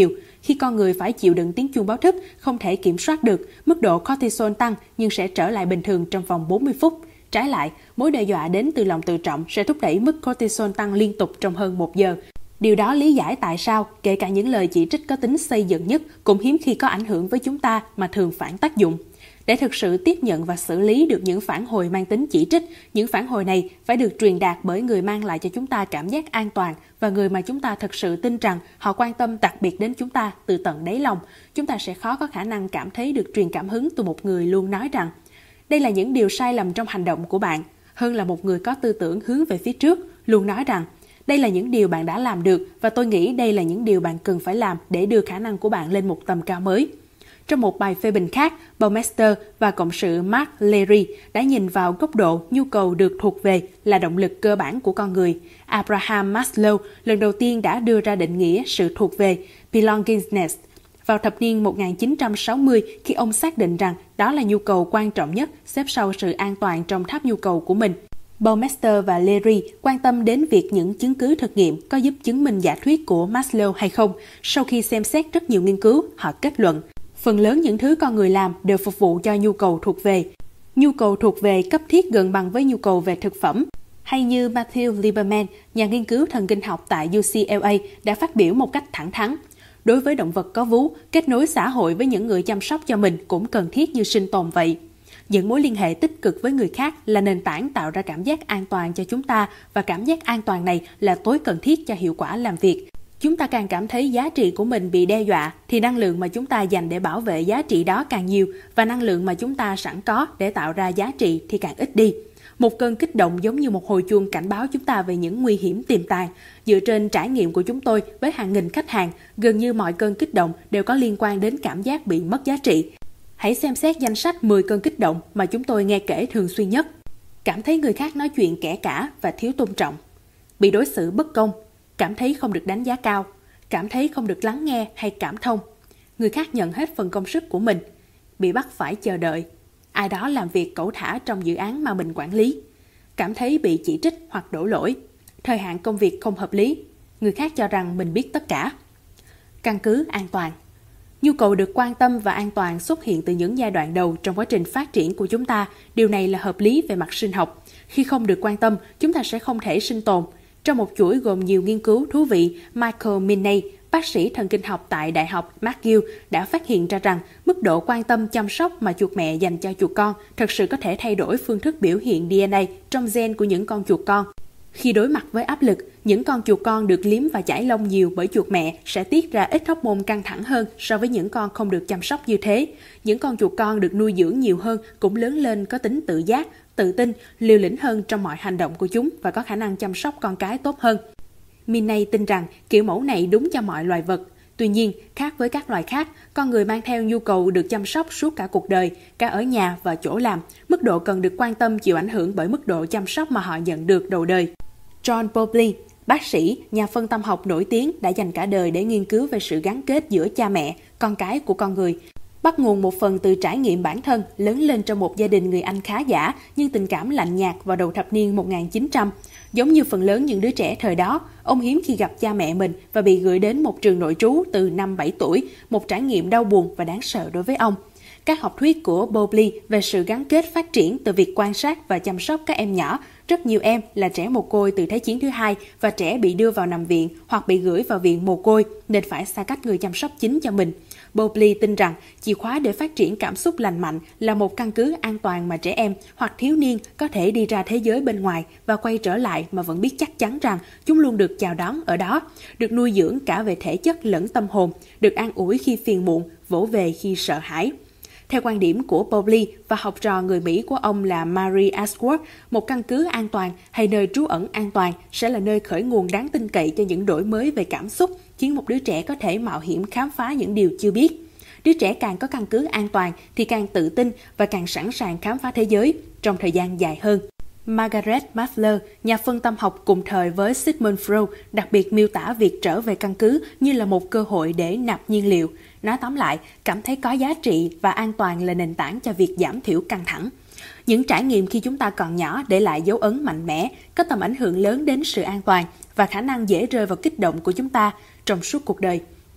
Khi con người phải chịu đựng tiếng chuông báo thức không thể kiểm soát được, mức độ cortisol tăng nhưng sẽ trở lại bình thường trong vòng bốn mươi phút. Trái lại, mối đe dọa đến từ lòng tự trọng sẽ thúc đẩy mức cortisol tăng liên tục trong hơn một giờ. Điều đó lý giải tại sao, kể cả những lời chỉ trích có tính xây dựng nhất cũng hiếm khi có ảnh hưởng với chúng ta mà thường phản tác dụng. Để thực sự tiếp nhận và xử lý được những phản hồi mang tính chỉ trích, những phản hồi này phải được truyền đạt bởi người mang lại cho chúng ta cảm giác an toàn và người mà chúng ta thực sự tin rằng họ quan tâm đặc biệt đến chúng ta từ tận đáy lòng. Chúng ta sẽ khó có khả năng cảm thấy được truyền cảm hứng từ một người luôn nói rằng đây là những điều sai lầm trong hành động của bạn, hơn là một người có tư tưởng hướng về phía trước, luôn nói rằng đây là những điều bạn đã làm được và tôi nghĩ đây là những điều bạn cần phải làm để đưa khả năng của bạn lên một tầm cao mới. Trong một bài phê bình khác, Baumeister và cộng sự Mark Leary đã nhìn vào góc độ nhu cầu được thuộc về là động lực cơ bản của con người. Abraham Maslow lần đầu tiên đã đưa ra định nghĩa sự thuộc về, belongingness, vào thập niên một nghìn chín trăm sáu mươi khi ông xác định rằng đó là nhu cầu quan trọng nhất xếp sau sự an toàn trong tháp nhu cầu của mình. Baumeister và Leary quan tâm đến việc những chứng cứ thực nghiệm có giúp chứng minh giả thuyết của Maslow hay không. Sau khi xem xét rất nhiều nghiên cứu, họ kết luận phần lớn những thứ con người làm đều phục vụ cho nhu cầu thuộc về. Nhu cầu thuộc về cấp thiết gần bằng với nhu cầu về thực phẩm. Hay như Matthew Lieberman, nhà nghiên cứu thần kinh học tại U C L A, đã phát biểu một cách thẳng thắn. Đối với động vật có vú, kết nối xã hội với những người chăm sóc cho mình cũng cần thiết như sinh tồn vậy. Những mối liên hệ tích cực với người khác là nền tảng tạo ra cảm giác an toàn cho chúng ta và cảm giác an toàn này là tối cần thiết cho hiệu quả làm việc. Chúng ta càng cảm thấy giá trị của mình bị đe dọa thì năng lượng mà chúng ta dành để bảo vệ giá trị đó càng nhiều và năng lượng mà chúng ta sẵn có để tạo ra giá trị thì càng ít đi. Một cơn kích động giống như một hồi chuông cảnh báo chúng ta về những nguy hiểm tiềm tàng. Dựa trên trải nghiệm của chúng tôi với hàng nghìn khách hàng, gần như mọi cơn kích động đều có liên quan đến cảm giác bị mất giá trị. Hãy xem xét danh sách mười cơn kích động mà chúng tôi nghe kể thường xuyên nhất. Cảm thấy người khác nói chuyện kẻ cả và thiếu tôn trọng. Bị đối xử bất công. Cảm thấy không được đánh giá cao. Cảm thấy không được lắng nghe hay cảm thông. Người khác nhận hết phần công sức của mình. Bị bắt phải chờ đợi. Ai đó làm việc cẩu thả trong dự án mà mình quản lý. Cảm thấy bị chỉ trích hoặc đổ lỗi. Thời hạn công việc không hợp lý. Người khác cho rằng mình biết tất cả. Căn cứ an toàn. Nhu cầu được quan tâm và an toàn xuất hiện từ những giai đoạn đầu trong quá trình phát triển của chúng ta. Điều này là hợp lý về mặt sinh học. Khi không được quan tâm, chúng ta sẽ không thể sinh tồn. Trong một chuỗi gồm nhiều nghiên cứu thú vị, Michael Minney, bác sĩ thần kinh học tại Đại học McGill đã phát hiện ra rằng mức độ quan tâm chăm sóc mà chuột mẹ dành cho chuột con thực sự có thể thay đổi phương thức biểu hiện đê en a trong gen của những con chuột con. Khi đối mặt với áp lực, những con chuột con được liếm và chải lông nhiều bởi chuột mẹ sẽ tiết ra ít hormone căng thẳng hơn so với những con không được chăm sóc như thế. Những con chuột con được nuôi dưỡng nhiều hơn cũng lớn lên có tính tự giác, tự tin, liều lĩnh hơn trong mọi hành động của chúng và có khả năng chăm sóc con cái tốt hơn. Minney tin rằng kiểu mẫu này đúng cho mọi loài vật. Tuy nhiên, khác với các loài khác, con người mang theo nhu cầu được chăm sóc suốt cả cuộc đời, cả ở nhà và chỗ làm. Mức độ cần được quan tâm chịu ảnh hưởng bởi mức độ chăm sóc mà họ nhận được đầu đời. John Bowlby, bác sĩ, nhà phân tâm học nổi tiếng đã dành cả đời để nghiên cứu về sự gắn kết giữa cha mẹ, con cái của con người. Bắt nguồn một phần từ trải nghiệm bản thân lớn lên trong một gia đình người Anh khá giả nhưng tình cảm lạnh nhạt vào đầu thập niên một nghìn chín trăm. Giống như phần lớn những đứa trẻ thời đó, ông hiếm khi gặp cha mẹ mình và bị gửi đến một trường nội trú từ năm bảy tuổi, một trải nghiệm đau buồn và đáng sợ đối với ông. Các học thuyết của Bowlby về sự gắn kết phát triển từ việc quan sát và chăm sóc các em nhỏ. Rất nhiều em là trẻ mồ côi từ Thế chiến thứ hai và trẻ bị đưa vào nằm viện hoặc bị gửi vào viện mồ côi nên phải xa cách người chăm sóc chính cho mình. Bowlby tin rằng chìa khóa để phát triển cảm xúc lành mạnh là một căn cứ an toàn mà trẻ em hoặc thiếu niên có thể đi ra thế giới bên ngoài và quay trở lại mà vẫn biết chắc chắn rằng chúng luôn được chào đón ở đó, được nuôi dưỡng cả về thể chất lẫn tâm hồn, được an ủi khi phiền muộn, vỗ về khi sợ hãi. Theo quan điểm của Bowlby và học trò người Mỹ của ông là Mary Ashworth, một căn cứ an toàn hay nơi trú ẩn an toàn sẽ là nơi khởi nguồn đáng tin cậy cho những đổi mới về cảm xúc, khiến một đứa trẻ có thể mạo hiểm khám phá những điều chưa biết. Đứa trẻ càng có căn cứ an toàn thì càng tự tin và càng sẵn sàng khám phá thế giới trong thời gian dài hơn. Margaret Maslow, nhà phân tâm học cùng thời với Sigmund Freud, đặc biệt miêu tả việc trở về căn cứ như là một cơ hội để nạp nhiên liệu. Nói tóm lại, cảm thấy có giá trị và an toàn là nền tảng cho việc giảm thiểu căng thẳng. Những trải nghiệm khi chúng ta còn nhỏ để lại dấu ấn mạnh mẽ, có tầm ảnh hưởng lớn đến sự an toàn và khả năng dễ rơi vào kích động của chúng ta trong suốt cuộc đời.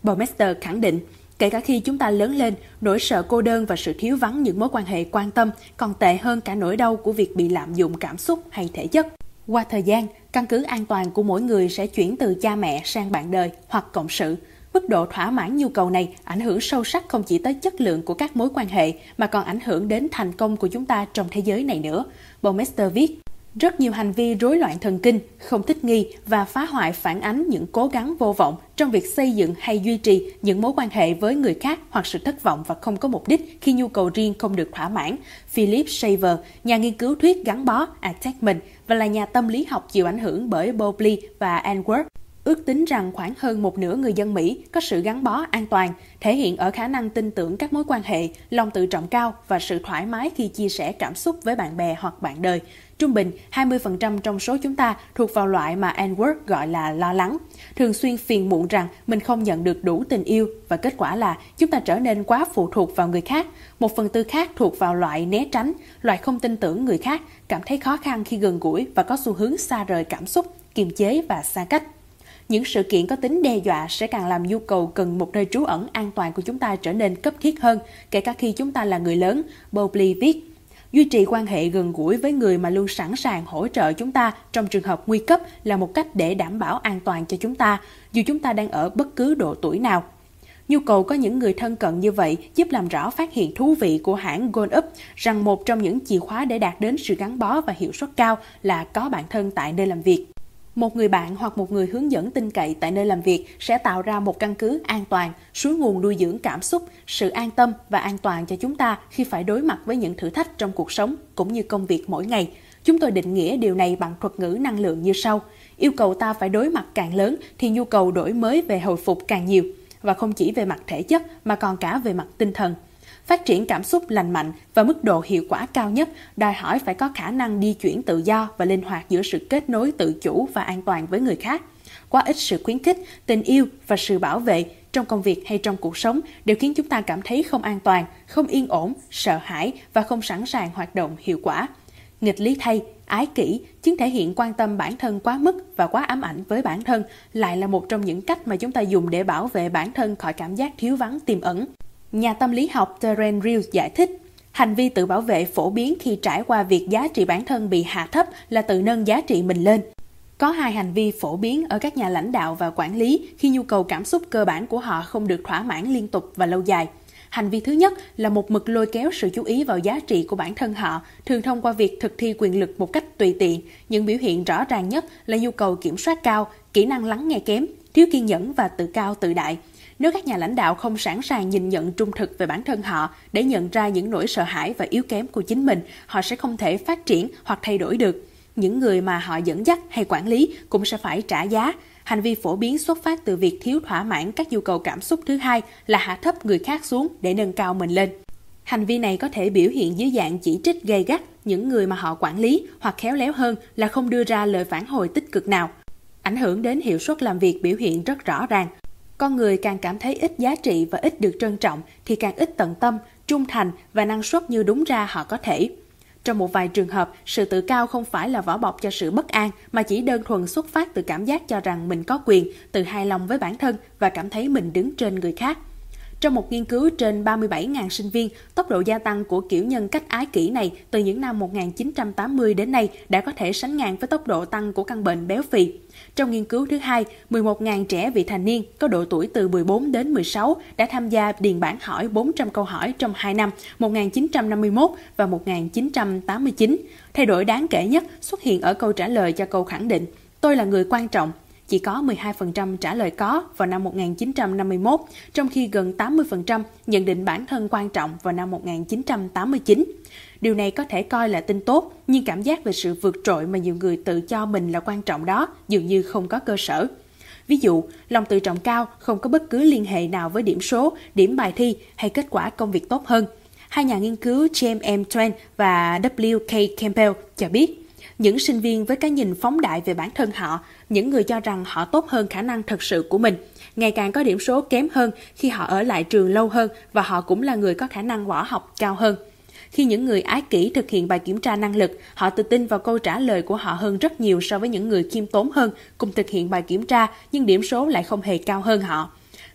Baumeister khẳng định. Kể cả khi chúng ta lớn lên, nỗi sợ cô đơn và sự thiếu vắng những mối quan hệ quan tâm còn tệ hơn cả nỗi đau của việc bị lạm dụng cảm xúc hay thể chất. Qua thời gian, căn cứ an toàn của mỗi người sẽ chuyển từ cha mẹ sang bạn đời hoặc cộng sự. Mức độ thỏa mãn nhu cầu này ảnh hưởng sâu sắc không chỉ tới chất lượng của các mối quan hệ mà còn ảnh hưởng đến thành công của chúng ta trong thế giới này nữa. Baumeister viết, rất nhiều hành vi rối loạn thần kinh, không thích nghi và phá hoại phản ánh những cố gắng vô vọng trong việc xây dựng hay duy trì những mối quan hệ với người khác hoặc sự thất vọng và không có mục đích khi nhu cầu riêng không được thỏa mãn. Philip Shaver, nhà nghiên cứu thuyết gắn bó attachment và là nhà tâm lý học chịu ảnh hưởng bởi Bowlby và Edwards, ước tính rằng khoảng hơn một nửa người dân Mỹ có sự gắn bó an toàn, thể hiện ở khả năng tin tưởng các mối quan hệ, lòng tự trọng cao và sự thoải mái khi chia sẻ cảm xúc với bạn bè hoặc bạn đời. Trung bình, hai mươi phần trăm trong số chúng ta thuộc vào loại mà Edwards gọi là lo lắng, thường xuyên phiền muộn rằng mình không nhận được đủ tình yêu và kết quả là chúng ta trở nên quá phụ thuộc vào người khác. Một phần tư khác thuộc vào loại né tránh, loại không tin tưởng người khác, cảm thấy khó khăn khi gần gũi và có xu hướng xa rời cảm xúc, kiềm chế và xa cách. Những sự kiện có tính đe dọa sẽ càng làm nhu cầu cần một nơi trú ẩn an toàn của chúng ta trở nên cấp thiết hơn, kể cả khi chúng ta là người lớn, Bowlby viết. Duy trì quan hệ gần gũi với người mà luôn sẵn sàng hỗ trợ chúng ta trong trường hợp nguy cấp là một cách để đảm bảo an toàn cho chúng ta, dù chúng ta đang ở bất cứ độ tuổi nào. Nhu cầu có những người thân cận như vậy giúp làm rõ phát hiện thú vị của hãng Gallup rằng một trong những chìa khóa để đạt đến sự gắn bó và hiệu suất cao là có bạn thân tại nơi làm việc. Một người bạn hoặc một người hướng dẫn tin cậy tại nơi làm việc sẽ tạo ra một căn cứ an toàn, suối nguồn nuôi dưỡng cảm xúc, sự an tâm và an toàn cho chúng ta khi phải đối mặt với những thử thách trong cuộc sống cũng như công việc mỗi ngày. Chúng tôi định nghĩa điều này bằng thuật ngữ năng lượng như sau. Yêu cầu ta phải đối mặt càng lớn thì nhu cầu đổi mới về hồi phục càng nhiều, và không chỉ về mặt thể chất mà còn cả về mặt tinh thần. Phát triển cảm xúc lành mạnh và mức độ hiệu quả cao nhất đòi hỏi phải có khả năng di chuyển tự do và linh hoạt giữa sự kết nối tự chủ và an toàn với người khác. Quá ít sự khuyến khích, tình yêu và sự bảo vệ trong công việc hay trong cuộc sống đều khiến chúng ta cảm thấy không an toàn, không yên ổn, sợ hãi và không sẵn sàng hoạt động hiệu quả. Nghịch lý thay, ái kỷ, chứng thể hiện quan tâm bản thân quá mức và quá ám ảnh với bản thân lại là một trong những cách mà chúng ta dùng để bảo vệ bản thân khỏi cảm giác thiếu vắng tiềm ẩn. Nhà tâm lý học Terence Real giải thích, hành vi tự bảo vệ phổ biến khi trải qua việc giá trị bản thân bị hạ thấp là tự nâng giá trị mình lên. Có hai hành vi phổ biến ở các nhà lãnh đạo và quản lý khi nhu cầu cảm xúc cơ bản của họ không được thỏa mãn liên tục và lâu dài. Hành vi thứ nhất là một mực lôi kéo sự chú ý vào giá trị của bản thân họ, thường thông qua việc thực thi quyền lực một cách tùy tiện. Những biểu hiện rõ ràng nhất là nhu cầu kiểm soát cao, kỹ năng lắng nghe kém, thiếu kiên nhẫn và tự cao tự đại. Nếu các nhà lãnh đạo không sẵn sàng nhìn nhận trung thực về bản thân họ để nhận ra những nỗi sợ hãi và yếu kém của chính mình, họ sẽ không thể phát triển hoặc thay đổi được. Những người mà họ dẫn dắt hay quản lý cũng sẽ phải trả giá. Hành vi phổ biến xuất phát từ việc thiếu thỏa mãn các nhu cầu cảm xúc thứ hai là hạ thấp người khác xuống để nâng cao mình lên. Hành vi này có thể biểu hiện dưới dạng chỉ trích gay gắt những người mà họ quản lý, hoặc khéo léo hơn là không đưa ra lời phản hồi tích cực nào. Ảnh hưởng đến hiệu suất làm việc biểu hiện rất rõ ràng. Con người càng cảm thấy ít giá trị và ít được trân trọng thì càng ít tận tâm, trung thành và năng suất như đúng ra họ có thể. Trong một vài trường hợp, sự tự cao không phải là vỏ bọc cho sự bất an mà chỉ đơn thuần xuất phát từ cảm giác cho rằng mình có quyền, tự hài lòng với bản thân và cảm thấy mình đứng trên người khác. Trong một nghiên cứu trên ba mươi bảy nghìn sinh viên, tốc độ gia tăng của kiểu nhân cách ái kỷ này từ những năm một nghìn chín trăm tám mươi đến nay đã có thể sánh ngang với tốc độ tăng của căn bệnh béo phì. Trong nghiên cứu thứ hai, mười một nghìn trẻ vị thành niên có độ tuổi từ mười bốn đến mười sáu đã tham gia điền bản hỏi bốn trăm câu hỏi trong hai năm một nghìn chín trăm năm mươi mốt và một nghìn chín trăm tám mươi chín. Thay đổi đáng kể nhất xuất hiện ở câu trả lời cho câu khẳng định "Tôi là người quan trọng". Chỉ có mười hai phần trăm trả lời có vào năm một nghìn chín trăm năm mươi mốt, trong khi gần tám mươi phần trăm nhận định bản thân quan trọng vào năm một nghìn chín trăm tám mươi chín. Điều này có thể coi là tin tốt, nhưng cảm giác về sự vượt trội mà nhiều người tự cho mình là quan trọng đó dường như không có cơ sở. Ví dụ, lòng tự trọng cao không có bất cứ liên hệ nào với điểm số, điểm bài thi hay kết quả công việc tốt hơn. Hai nhà nghiên cứu James M. Twain và W K Campbell cho biết, những sinh viên với cái nhìn phóng đại về bản thân họ, những người cho rằng họ tốt hơn khả năng thực sự của mình, ngày càng có điểm số kém hơn khi họ ở lại trường lâu hơn và họ cũng là người có khả năng võ học cao hơn. Khi những người ái kỷ thực hiện bài kiểm tra năng lực, họ tự tin vào câu trả lời của họ hơn rất nhiều so với những người khiêm tốn hơn cùng thực hiện bài kiểm tra nhưng điểm số lại không hề cao hơn họ.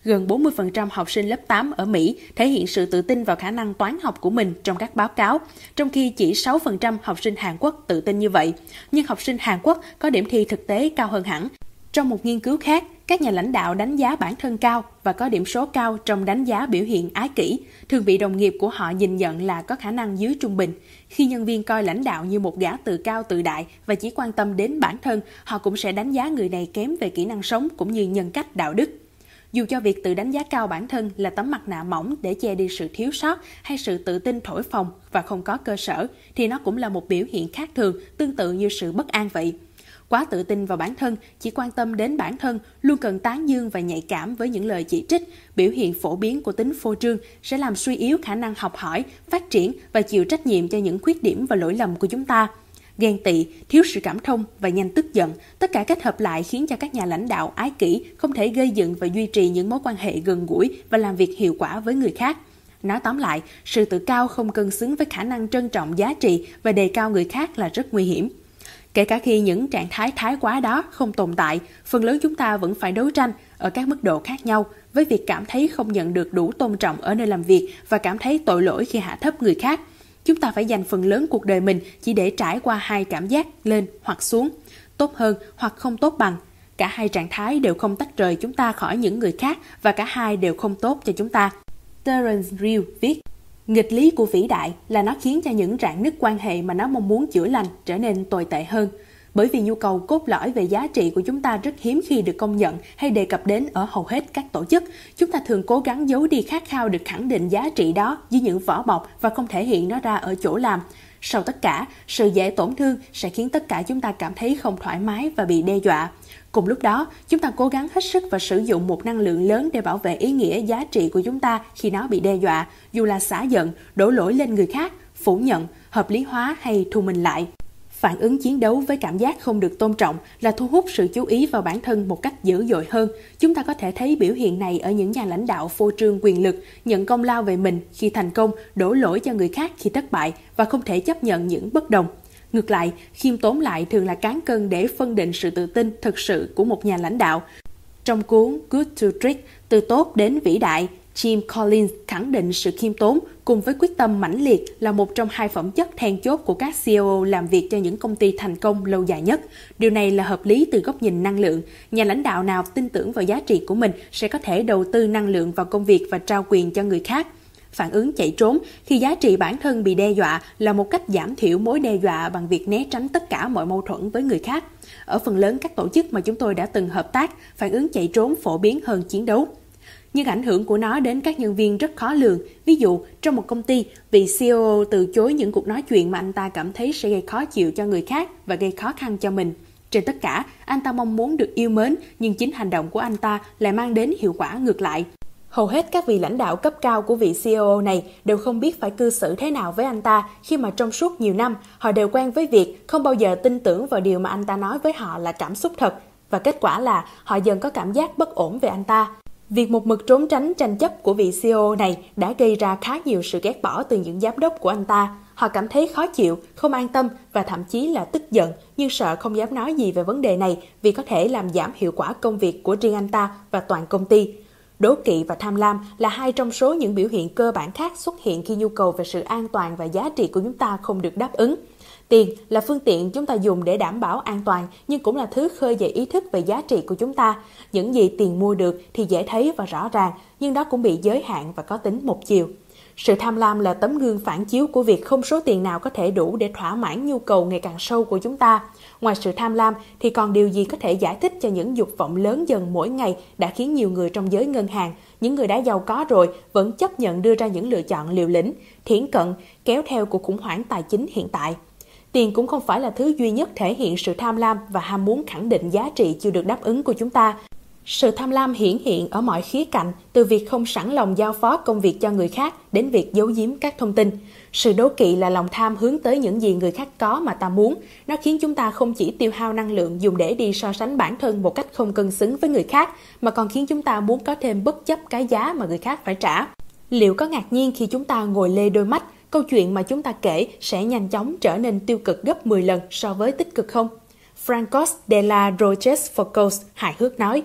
Gần bốn mươi phần trăm học sinh lớp tám ở Mỹ thể hiện sự tự tin vào khả năng toán học của mình trong các báo cáo, trong khi chỉ sáu phần trăm học sinh Hàn Quốc tự tin như vậy. Nhưng học sinh Hàn Quốc có điểm thi thực tế cao hơn hẳn. Trong một nghiên cứu khác, các nhà lãnh đạo đánh giá bản thân cao và có điểm số cao trong đánh giá biểu hiện ái kỷ, thường bị đồng nghiệp của họ nhìn nhận là có khả năng dưới trung bình. Khi nhân viên coi lãnh đạo như một gã tự cao tự đại và chỉ quan tâm đến bản thân, họ cũng sẽ đánh giá người này kém về kỹ năng sống cũng như nhân cách đạo đức. Dù cho việc tự đánh giá cao bản thân là tấm mặt nạ mỏng để che đi sự thiếu sót hay sự tự tin thổi phồng và không có cơ sở, thì nó cũng là một biểu hiện khác thường, tương tự như sự bất an vậy. Quá tự tin vào bản thân, chỉ quan tâm đến bản thân, luôn cần tán dương và nhạy cảm với những lời chỉ trích, biểu hiện phổ biến của tính phô trương sẽ làm suy yếu khả năng học hỏi, phát triển và chịu trách nhiệm cho những khuyết điểm và lỗi lầm của chúng ta. Ghen tị, thiếu sự cảm thông và nhanh tức giận, tất cả kết hợp lại khiến cho các nhà lãnh đạo ái kỷ không thể gây dựng và duy trì những mối quan hệ gần gũi và làm việc hiệu quả với người khác. Nói tóm lại, sự tự cao không cân xứng với khả năng trân trọng giá trị và đề cao người khác là rất nguy hiểm. Kể cả khi những trạng thái thái quá đó không tồn tại, phần lớn chúng ta vẫn phải đấu tranh ở các mức độ khác nhau với việc cảm thấy không nhận được đủ tôn trọng ở nơi làm việc và cảm thấy tội lỗi khi hạ thấp người khác. Chúng ta phải dành phần lớn cuộc đời mình chỉ để trải qua hai cảm giác lên hoặc xuống, tốt hơn hoặc không tốt bằng. Cả hai trạng thái đều không tách rời chúng ta khỏi những người khác và cả hai đều không tốt cho chúng ta. Terence Real viết, nghịch lý của vĩ đại là nó khiến cho những rạn nứt quan hệ mà nó mong muốn chữa lành trở nên tồi tệ hơn. Bởi vì nhu cầu cốt lõi về giá trị của chúng ta rất hiếm khi được công nhận hay đề cập đến ở hầu hết các tổ chức. Chúng ta thường cố gắng giấu đi khát khao được khẳng định giá trị đó dưới những vỏ bọc và không thể hiện nó ra ở chỗ làm. Sau tất cả, sự dễ tổn thương sẽ khiến tất cả chúng ta cảm thấy không thoải mái và bị đe dọa. Cùng lúc đó, chúng ta cố gắng hết sức và sử dụng một năng lượng lớn để bảo vệ ý nghĩa giá trị của chúng ta khi nó bị đe dọa, dù là xả giận, đổ lỗi lên người khác, phủ nhận, hợp lý hóa hay thu mình lại. Phản ứng chiến đấu với cảm giác không được tôn trọng là thu hút sự chú ý vào bản thân một cách dữ dội hơn. Chúng ta có thể thấy biểu hiện này ở những nhà lãnh đạo phô trương quyền lực, nhận công lao về mình khi thành công, đổ lỗi cho người khác khi thất bại và không thể chấp nhận những bất đồng. Ngược lại, khiêm tốn lại thường là cán cân để phân định sự tự tin thực sự của một nhà lãnh đạo. Trong cuốn Good to Great, từ tốt đến vĩ đại, Jim Collins khẳng định sự khiêm tốn cùng với quyết tâm mãnh liệt là một trong hai phẩm chất then chốt của các xê e ô làm việc cho những công ty thành công lâu dài nhất. Điều này là hợp lý từ góc nhìn năng lượng. Nhà lãnh đạo nào tin tưởng vào giá trị của mình sẽ có thể đầu tư năng lượng vào công việc và trao quyền cho người khác. Phản ứng chạy trốn khi giá trị bản thân bị đe dọa là một cách giảm thiểu mối đe dọa bằng việc né tránh tất cả mọi mâu thuẫn với người khác. Ở phần lớn các tổ chức mà chúng tôi đã từng hợp tác, phản ứng chạy trốn phổ biến hơn chiến đấu. Nhưng ảnh hưởng của nó đến các nhân viên rất khó lường. Ví dụ, trong một công ty, vị xê e ô từ chối những cuộc nói chuyện mà anh ta cảm thấy sẽ gây khó chịu cho người khác và gây khó khăn cho mình. Trên tất cả, anh ta mong muốn được yêu mến, nhưng chính hành động của anh ta lại mang đến hiệu quả ngược lại. Hầu hết các vị lãnh đạo cấp cao của vị xê e ô này đều không biết phải cư xử thế nào với anh ta khi mà trong suốt nhiều năm, họ đều quen với việc không bao giờ tin tưởng vào điều mà anh ta nói với họ là cảm xúc thật. Và kết quả là họ dần có cảm giác bất ổn về anh ta. Việc một mực trốn tránh tranh chấp của vị xê e ô này đã gây ra khá nhiều sự ghét bỏ từ những giám đốc của anh ta. Họ cảm thấy khó chịu, không an tâm và thậm chí là tức giận, nhưng sợ không dám nói gì về vấn đề này vì có thể làm giảm hiệu quả công việc của riêng anh ta và toàn công ty. Đố kỵ và tham lam là hai trong số những biểu hiện cơ bản khác xuất hiện khi nhu cầu về sự an toàn và giá trị của chúng ta không được đáp ứng. Tiền là phương tiện chúng ta dùng để đảm bảo an toàn, nhưng cũng là thứ khơi dậy ý thức về giá trị của chúng ta. Những gì tiền mua được thì dễ thấy và rõ ràng, nhưng đó cũng bị giới hạn và có tính một chiều. Sự tham lam là tấm gương phản chiếu của việc không số tiền nào có thể đủ để thỏa mãn nhu cầu ngày càng sâu của chúng ta. Ngoài sự tham lam thì còn điều gì có thể giải thích cho những dục vọng lớn dần mỗi ngày đã khiến nhiều người trong giới ngân hàng, những người đã giàu có rồi vẫn chấp nhận đưa ra những lựa chọn liều lĩnh, thiển cận, kéo theo cuộc khủng hoảng tài chính hiện tại. Tiền cũng không phải là thứ duy nhất thể hiện sự tham lam và ham muốn khẳng định giá trị chưa được đáp ứng của chúng ta. Sự tham lam hiển hiện ở mọi khía cạnh, từ việc không sẵn lòng giao phó công việc cho người khác đến việc giấu giếm các thông tin. Sự đố kỵ là lòng tham hướng tới những gì người khác có mà ta muốn. Nó khiến chúng ta không chỉ tiêu hao năng lượng dùng để đi so sánh bản thân một cách không cân xứng với người khác, mà còn khiến chúng ta muốn có thêm bất chấp cái giá mà người khác phải trả. Liệu có ngạc nhiên khi chúng ta ngồi lê đôi mắt, câu chuyện mà chúng ta kể sẽ nhanh chóng trở nên tiêu cực gấp mười lần so với tích cực không? Francos de la Rochefoucauld hài hước nói,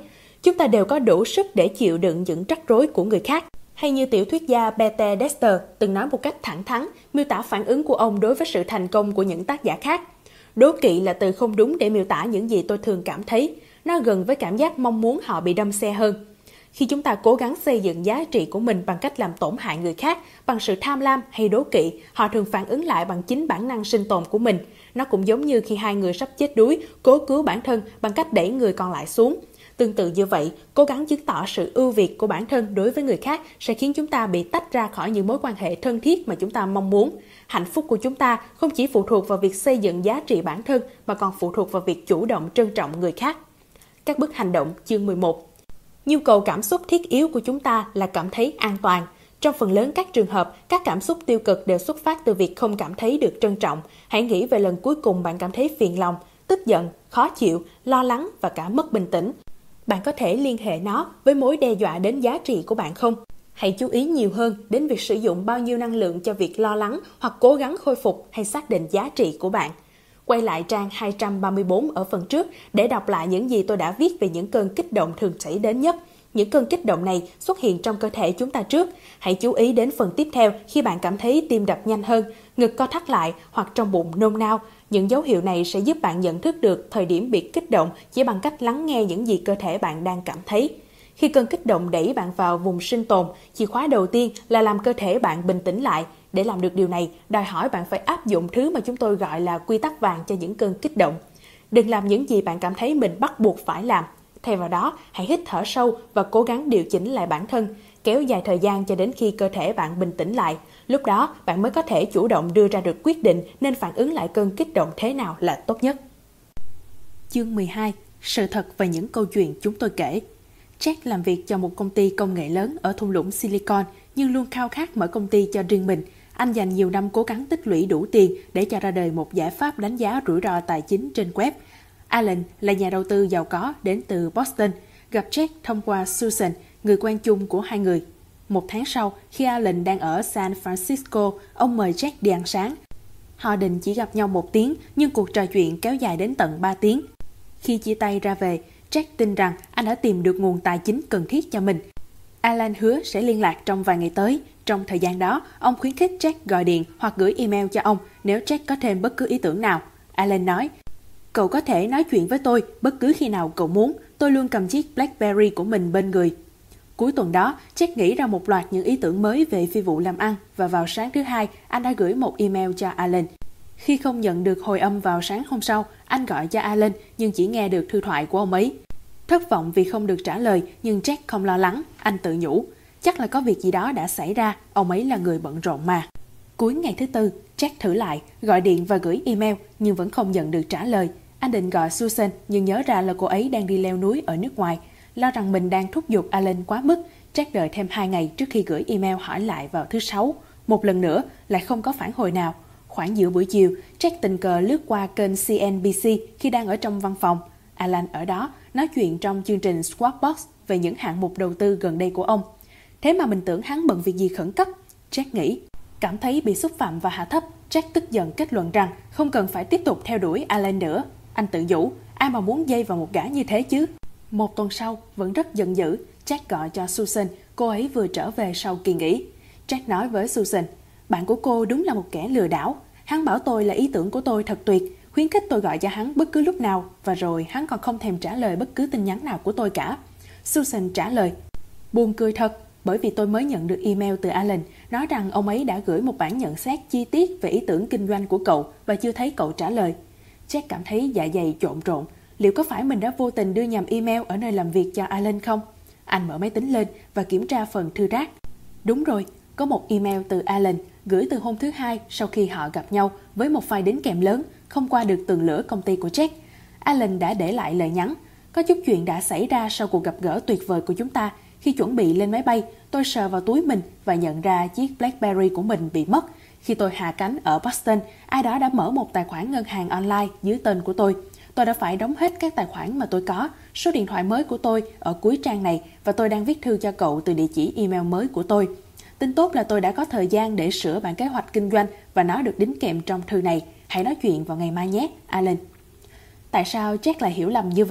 Chúng ta đều có đủ sức để chịu đựng những rắc rối của người khác. Hay như tiểu thuyết gia Peter Dexter từng nói một cách thẳng thắn, miêu tả phản ứng của ông đối với sự thành công của những tác giả khác. Đố kỵ là từ không đúng để miêu tả những gì tôi thường cảm thấy. Nó gần với cảm giác mong muốn họ bị đâm xe hơn. Khi chúng ta cố gắng xây dựng giá trị của mình bằng cách làm tổn hại người khác, bằng sự tham lam hay đố kỵ, họ thường phản ứng lại bằng chính bản năng sinh tồn của mình. Nó cũng giống như khi hai người sắp chết đuối, cố cứu bản thân bằng cách đẩy người còn lại xuống. Tương tự như vậy, cố gắng chứng tỏ sự ưu việt của bản thân đối với người khác sẽ khiến chúng ta bị tách ra khỏi những mối quan hệ thân thiết mà chúng ta mong muốn. Hạnh phúc của chúng ta không chỉ phụ thuộc vào việc xây dựng giá trị bản thân mà còn phụ thuộc vào việc chủ động trân trọng người khác. Các bước hành động chương mười một. Nhu cầu cảm xúc thiết yếu của chúng ta là cảm thấy an toàn. Trong phần lớn các trường hợp, các cảm xúc tiêu cực đều xuất phát từ việc không cảm thấy được trân trọng. Hãy nghĩ về lần cuối cùng bạn cảm thấy phiền lòng, tức giận, khó chịu, lo lắng và cả mất bình tĩnh. Bạn có thể liên hệ nó với mối đe dọa đến giá trị của bạn không? Hãy chú ý nhiều hơn đến việc sử dụng bao nhiêu năng lượng cho việc lo lắng hoặc cố gắng khôi phục hay xác định giá trị của bạn. Quay lại trang hai trăm ba mươi tư ở phần trước để đọc lại những gì tôi đã viết về những cơn kích động thường xảy đến nhất. Những cơn kích động này xuất hiện trong cơ thể chúng ta trước. Hãy chú ý đến phần tiếp theo khi bạn cảm thấy tim đập nhanh hơn, ngực co thắt lại hoặc trong bụng nôn nao. Những dấu hiệu này sẽ giúp bạn nhận thức được thời điểm bị kích động chỉ bằng cách lắng nghe những gì cơ thể bạn đang cảm thấy. Khi cơn kích động đẩy bạn vào vùng sinh tồn, chìa khóa đầu tiên là làm cơ thể bạn bình tĩnh lại. Để làm được điều này, đòi hỏi bạn phải áp dụng thứ mà chúng tôi gọi là quy tắc vàng cho những cơn kích động. Đừng làm những gì bạn cảm thấy mình bắt buộc phải làm. Thay vào đó, hãy hít thở sâu và cố gắng điều chỉnh lại bản thân, kéo dài thời gian cho đến khi cơ thể bạn bình tĩnh lại. Lúc đó, bạn mới có thể chủ động đưa ra được quyết định nên phản ứng lại cơn kích động thế nào là tốt nhất. Chương mười hai. Sự thật và những câu chuyện chúng tôi kể. Jack làm việc cho một công ty công nghệ lớn ở thung lũng Silicon nhưng luôn khao khát mở công ty cho riêng mình. Anh dành nhiều năm cố gắng tích lũy đủ tiền để cho ra đời một giải pháp đánh giá rủi ro tài chính trên web. Alan là nhà đầu tư giàu có đến từ Boston, gặp Jack thông qua Susan, người quen chung của hai người. Một tháng sau, khi Alan đang ở San Francisco, ông mời Jack đi ăn sáng. Họ định chỉ gặp nhau một tiếng, nhưng cuộc trò chuyện kéo dài đến tận ba tiếng. Khi chia tay ra về, Jack tin rằng anh đã tìm được nguồn tài chính cần thiết cho mình. Alan hứa sẽ liên lạc trong vài ngày tới. Trong thời gian đó, ông khuyến khích Jack gọi điện hoặc gửi email cho ông nếu Jack có thêm bất cứ ý tưởng nào. Alan nói, cậu có thể nói chuyện với tôi bất cứ khi nào cậu muốn, tôi luôn cầm chiếc BlackBerry của mình bên người. Cuối tuần đó, Jack nghĩ ra một loạt những ý tưởng mới về phi vụ làm ăn và vào sáng thứ hai, anh đã gửi một email cho Alan. Khi không nhận được hồi âm vào sáng hôm sau, anh gọi cho Alan nhưng chỉ nghe được thư thoại của ông ấy. Thất vọng vì không được trả lời nhưng Jack không lo lắng, anh tự nhủ. Chắc là có việc gì đó đã xảy ra, ông ấy là người bận rộn mà. Cuối ngày thứ tư, Jack thử lại, gọi điện và gửi email nhưng vẫn không nhận được trả lời. Anh định gọi Susan nhưng nhớ ra là cô ấy đang đi leo núi ở nước ngoài. Lo rằng mình đang thúc giục Alan quá mức, Jack đợi thêm hai ngày trước khi gửi email hỏi lại vào thứ sáu. Một lần nữa, lại không có phản hồi nào. Khoảng giữa buổi chiều, Jack tình cờ lướt qua kênh C N B C khi đang ở trong văn phòng. Alan ở đó nói chuyện trong chương trình Squawk Box về những hạng mục đầu tư gần đây của ông. Thế mà mình tưởng hắn bận việc gì khẩn cấp, Jack nghĩ. Cảm thấy bị xúc phạm và hạ thấp, Jack tức giận kết luận rằng không cần phải tiếp tục theo đuổi Alan nữa. Anh tự nhủ, ai mà muốn dây vào một gã như thế chứ. Một tuần sau, vẫn rất giận dữ, Jack gọi cho Susan, cô ấy vừa trở về sau kỳ nghỉ. Jack nói với Susan, bạn của cô đúng là một kẻ lừa đảo. Hắn bảo tôi là ý tưởng của tôi thật tuyệt, khuyến khích tôi gọi cho hắn bất cứ lúc nào, và rồi hắn còn không thèm trả lời bất cứ tin nhắn nào của tôi cả. Susan trả lời, buồn cười thật, bởi vì tôi mới nhận được email từ Alan, nói rằng ông ấy đã gửi một bản nhận xét chi tiết về ý tưởng kinh doanh của cậu và chưa thấy cậu trả lời. Jack cảm thấy dạ dày trộn trộn, liệu có phải mình đã vô tình đưa nhầm email ở nơi làm việc cho Alan không? Anh mở máy tính lên và kiểm tra phần thư rác. Đúng rồi, có một email từ Alan gửi từ hôm thứ hai sau khi họ gặp nhau với một file đính kèm lớn, không qua được tường lửa công ty của Jack. Alan đã để lại lời nhắn, có chút chuyện đã xảy ra sau cuộc gặp gỡ tuyệt vời của chúng ta. Khi chuẩn bị lên máy bay, tôi sờ vào túi mình và nhận ra chiếc BlackBerry của mình bị mất. Khi tôi hạ cánh ở Boston, ai đó đã mở một tài khoản ngân hàng online dưới tên của tôi. Tôi đã phải đóng hết các tài khoản mà tôi có, số điện thoại mới của tôi ở cuối trang này và tôi đang viết thư cho cậu từ địa chỉ email mới của tôi. Tin tốt là tôi đã có thời gian để sửa bản kế hoạch kinh doanh và nó được đính kèm trong thư này. Hãy nói chuyện vào ngày mai nhé, Alan. Tại sao Jack lại hiểu lầm như vậy?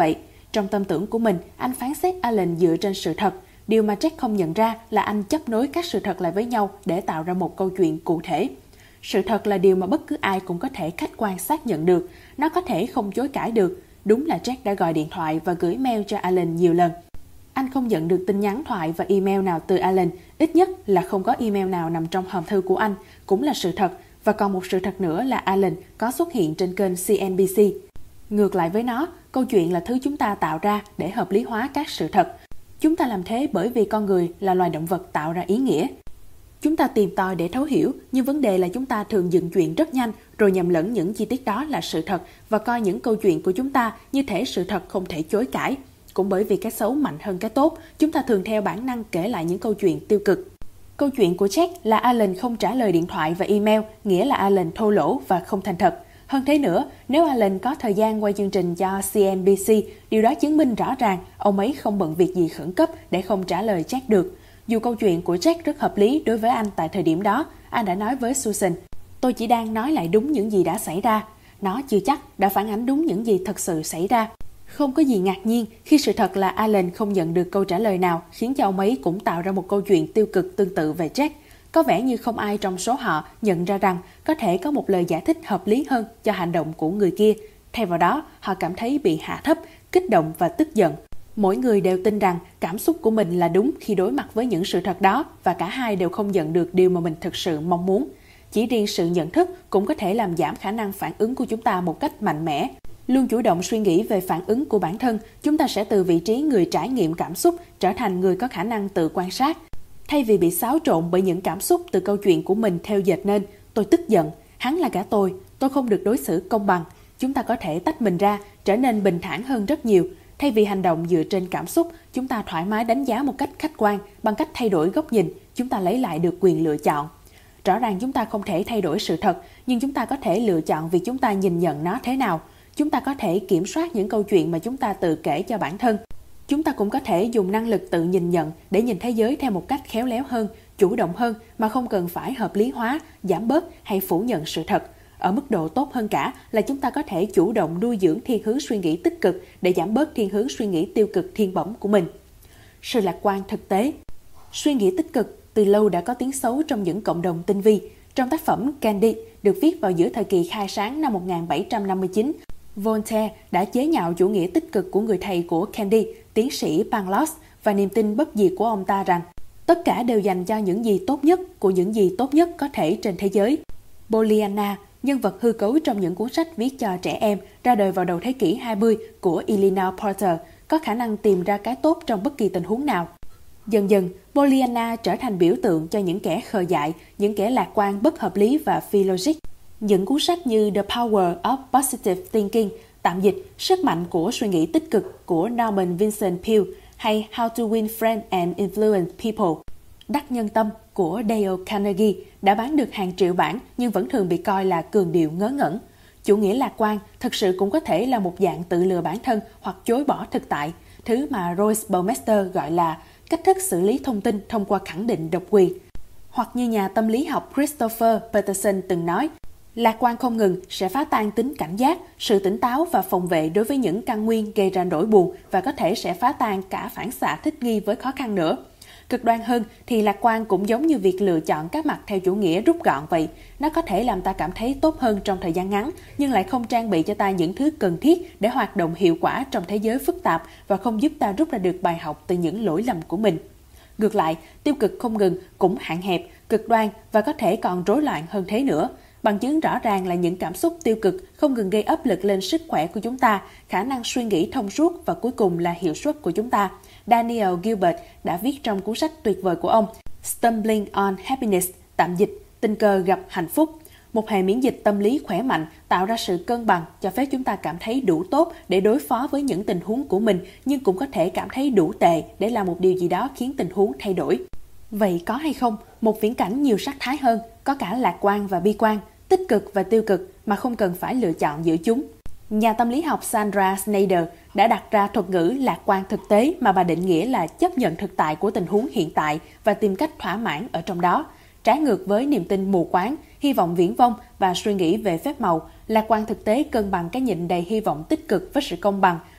Trong tâm tưởng của mình, anh phán xét Alan dựa trên sự thật. Điều mà Jack không nhận ra là anh chấp nối các sự thật lại với nhau để tạo ra một câu chuyện cụ thể. Sự thật là điều mà bất cứ ai cũng có thể khách quan xác nhận được. Nó có thể không chối cãi được. Đúng là Jack đã gọi điện thoại và gửi mail cho Alan nhiều lần. Anh không nhận được tin nhắn thoại và email nào từ Alan, ít nhất là không có email nào nằm trong hòm thư của anh, cũng là sự thật. Và còn một sự thật nữa là Alan có xuất hiện trên kênh C N B C. Ngược lại với nó, câu chuyện là thứ chúng ta tạo ra để hợp lý hóa các sự thật. Chúng ta làm thế bởi vì con người là loài động vật tạo ra ý nghĩa. Chúng ta tìm tòi để thấu hiểu, nhưng vấn đề là chúng ta thường dựng chuyện rất nhanh rồi nhầm lẫn những chi tiết đó là sự thật và coi những câu chuyện của chúng ta như thể sự thật không thể chối cãi. Cũng bởi vì cái xấu mạnh hơn cái tốt, chúng ta thường theo bản năng kể lại những câu chuyện tiêu cực. Câu chuyện của Jack là Alan không trả lời điện thoại và email, nghĩa là Alan thô lỗ và không thành thật. Hơn thế nữa, nếu Alan có thời gian quay chương trình cho C N B C, điều đó chứng minh rõ ràng ông ấy không bận việc gì khẩn cấp để không trả lời Jack được. Dù câu chuyện của Jack rất hợp lý đối với anh tại thời điểm đó, anh đã nói với Susan, tôi chỉ đang nói lại đúng những gì đã xảy ra. Nó chưa chắc đã phản ánh đúng những gì thật sự xảy ra. Không có gì ngạc nhiên khi sự thật là Alan không nhận được câu trả lời nào, khiến cho ông ấy cũng tạo ra một câu chuyện tiêu cực tương tự về Jack. Có vẻ như không ai trong số họ nhận ra rằng có thể có một lời giải thích hợp lý hơn cho hành động của người kia. Thay vào đó, họ cảm thấy bị hạ thấp, kích động và tức giận. Mỗi người đều tin rằng cảm xúc của mình là đúng khi đối mặt với những sự thật đó và cả hai đều không nhận được điều mà mình thực sự mong muốn. Chỉ riêng sự nhận thức cũng có thể làm giảm khả năng phản ứng của chúng ta một cách mạnh mẽ. Luôn chủ động suy nghĩ về phản ứng của bản thân, chúng ta sẽ từ vị trí người trải nghiệm cảm xúc trở thành người có khả năng tự quan sát. Thay vì bị xáo trộn bởi những cảm xúc từ câu chuyện của mình theo dệt nên, tôi tức giận, hắn là cả tôi, tôi không được đối xử công bằng. Chúng ta có thể tách mình ra, trở nên bình thản hơn rất nhiều. Thay vì hành động dựa trên cảm xúc, chúng ta thoải mái đánh giá một cách khách quan bằng cách thay đổi góc nhìn, chúng ta lấy lại được quyền lựa chọn. Rõ ràng chúng ta không thể thay đổi sự thật, nhưng chúng ta có thể lựa chọn việc chúng ta nhìn nhận nó thế nào. Chúng ta có thể kiểm soát những câu chuyện mà chúng ta tự kể cho bản thân. Chúng ta cũng có thể dùng năng lực tự nhìn nhận để nhìn thế giới theo một cách khéo léo hơn, chủ động hơn mà không cần phải hợp lý hóa, giảm bớt hay phủ nhận sự thật. Ở mức độ tốt hơn cả là chúng ta có thể chủ động nuôi dưỡng thiên hướng suy nghĩ tích cực để giảm bớt thiên hướng suy nghĩ tiêu cực thiên bẩm của mình. Sự lạc quan thực tế. Suy nghĩ tích cực từ lâu đã có tiếng xấu trong những cộng đồng tinh vi. Trong tác phẩm Candide được viết vào giữa thời kỳ khai sáng năm một nghìn bảy trăm năm mươi chín, Voltaire đã chế nhạo chủ nghĩa tích cực của người thầy của Candide, tiến sĩ Pangloss, và niềm tin bất diệt của ông ta rằng tất cả đều dành cho những gì tốt nhất của những gì tốt nhất có thể trên thế giới. Pollyanna, nhân vật hư cấu trong những cuốn sách viết cho trẻ em ra đời vào đầu thế kỷ hai mươi của Eleanor Porter, có khả năng tìm ra cái tốt trong bất kỳ tình huống nào. Dần dần, Pollyanna trở thành biểu tượng cho những kẻ khờ dại, những kẻ lạc quan bất hợp lý và phi logic. Những cuốn sách như The Power of Positive Thinking, tạm dịch Sức mạnh của suy nghĩ tích cực của Norman Vincent Peale, hay How to Win Friends and Influence People, Đắc nhân tâm của Dale Carnegie đã bán được hàng triệu bản nhưng vẫn thường bị coi là cường điệu ngớ ngẩn. Chủ nghĩa lạc quan thực sự cũng có thể là một dạng tự lừa bản thân hoặc chối bỏ thực tại, thứ mà Royce Baumeister gọi là cách thức xử lý thông tin thông qua khẳng định độc quyền. Hoặc như nhà tâm lý học Christopher Peterson từng nói, lạc quan không ngừng sẽ phá tan tính cảnh giác, sự tỉnh táo và phòng vệ đối với những căn nguyên gây ra nỗi buồn và có thể sẽ phá tan cả phản xạ thích nghi với khó khăn nữa. Cực đoan hơn thì lạc quan cũng giống như việc lựa chọn các mặt theo chủ nghĩa rút gọn vậy. Nó có thể làm ta cảm thấy tốt hơn trong thời gian ngắn, nhưng lại không trang bị cho ta những thứ cần thiết để hoạt động hiệu quả trong thế giới phức tạp và không giúp ta rút ra được bài học từ những lỗi lầm của mình. Ngược lại, tiêu cực không ngừng cũng hạn hẹp, cực đoan và có thể còn rối loạn hơn thế nữa. Bằng chứng rõ ràng là những cảm xúc tiêu cực không ngừng gây áp lực lên sức khỏe của chúng ta, khả năng suy nghĩ thông suốt và cuối cùng là hiệu suất của chúng ta. Daniel Gilbert đã viết trong cuốn sách tuyệt vời của ông Stumbling on Happiness, tạm dịch Tình cờ gặp hạnh phúc. Một hệ miễn dịch tâm lý khỏe mạnh tạo ra sự cân bằng, cho phép chúng ta cảm thấy đủ tốt để đối phó với những tình huống của mình, nhưng cũng có thể cảm thấy đủ tệ để làm một điều gì đó khiến tình huống thay đổi. Vậy có hay không một viễn cảnh nhiều sắc thái hơn, có cả lạc quan và bi quan, tích cực và tiêu cực mà không cần phải lựa chọn giữa chúng? Nhà tâm lý học Sandra Snyder đã đặt ra thuật ngữ lạc quan thực tế mà bà định nghĩa là chấp nhận thực tại của tình huống hiện tại và tìm cách thỏa mãn ở trong đó. Trái ngược với niềm tin mù quáng, hy vọng viển vông và suy nghĩ về phép màu, lạc quan thực tế cân bằng cái nhìn đầy hy vọng tích cực với sự công bằng,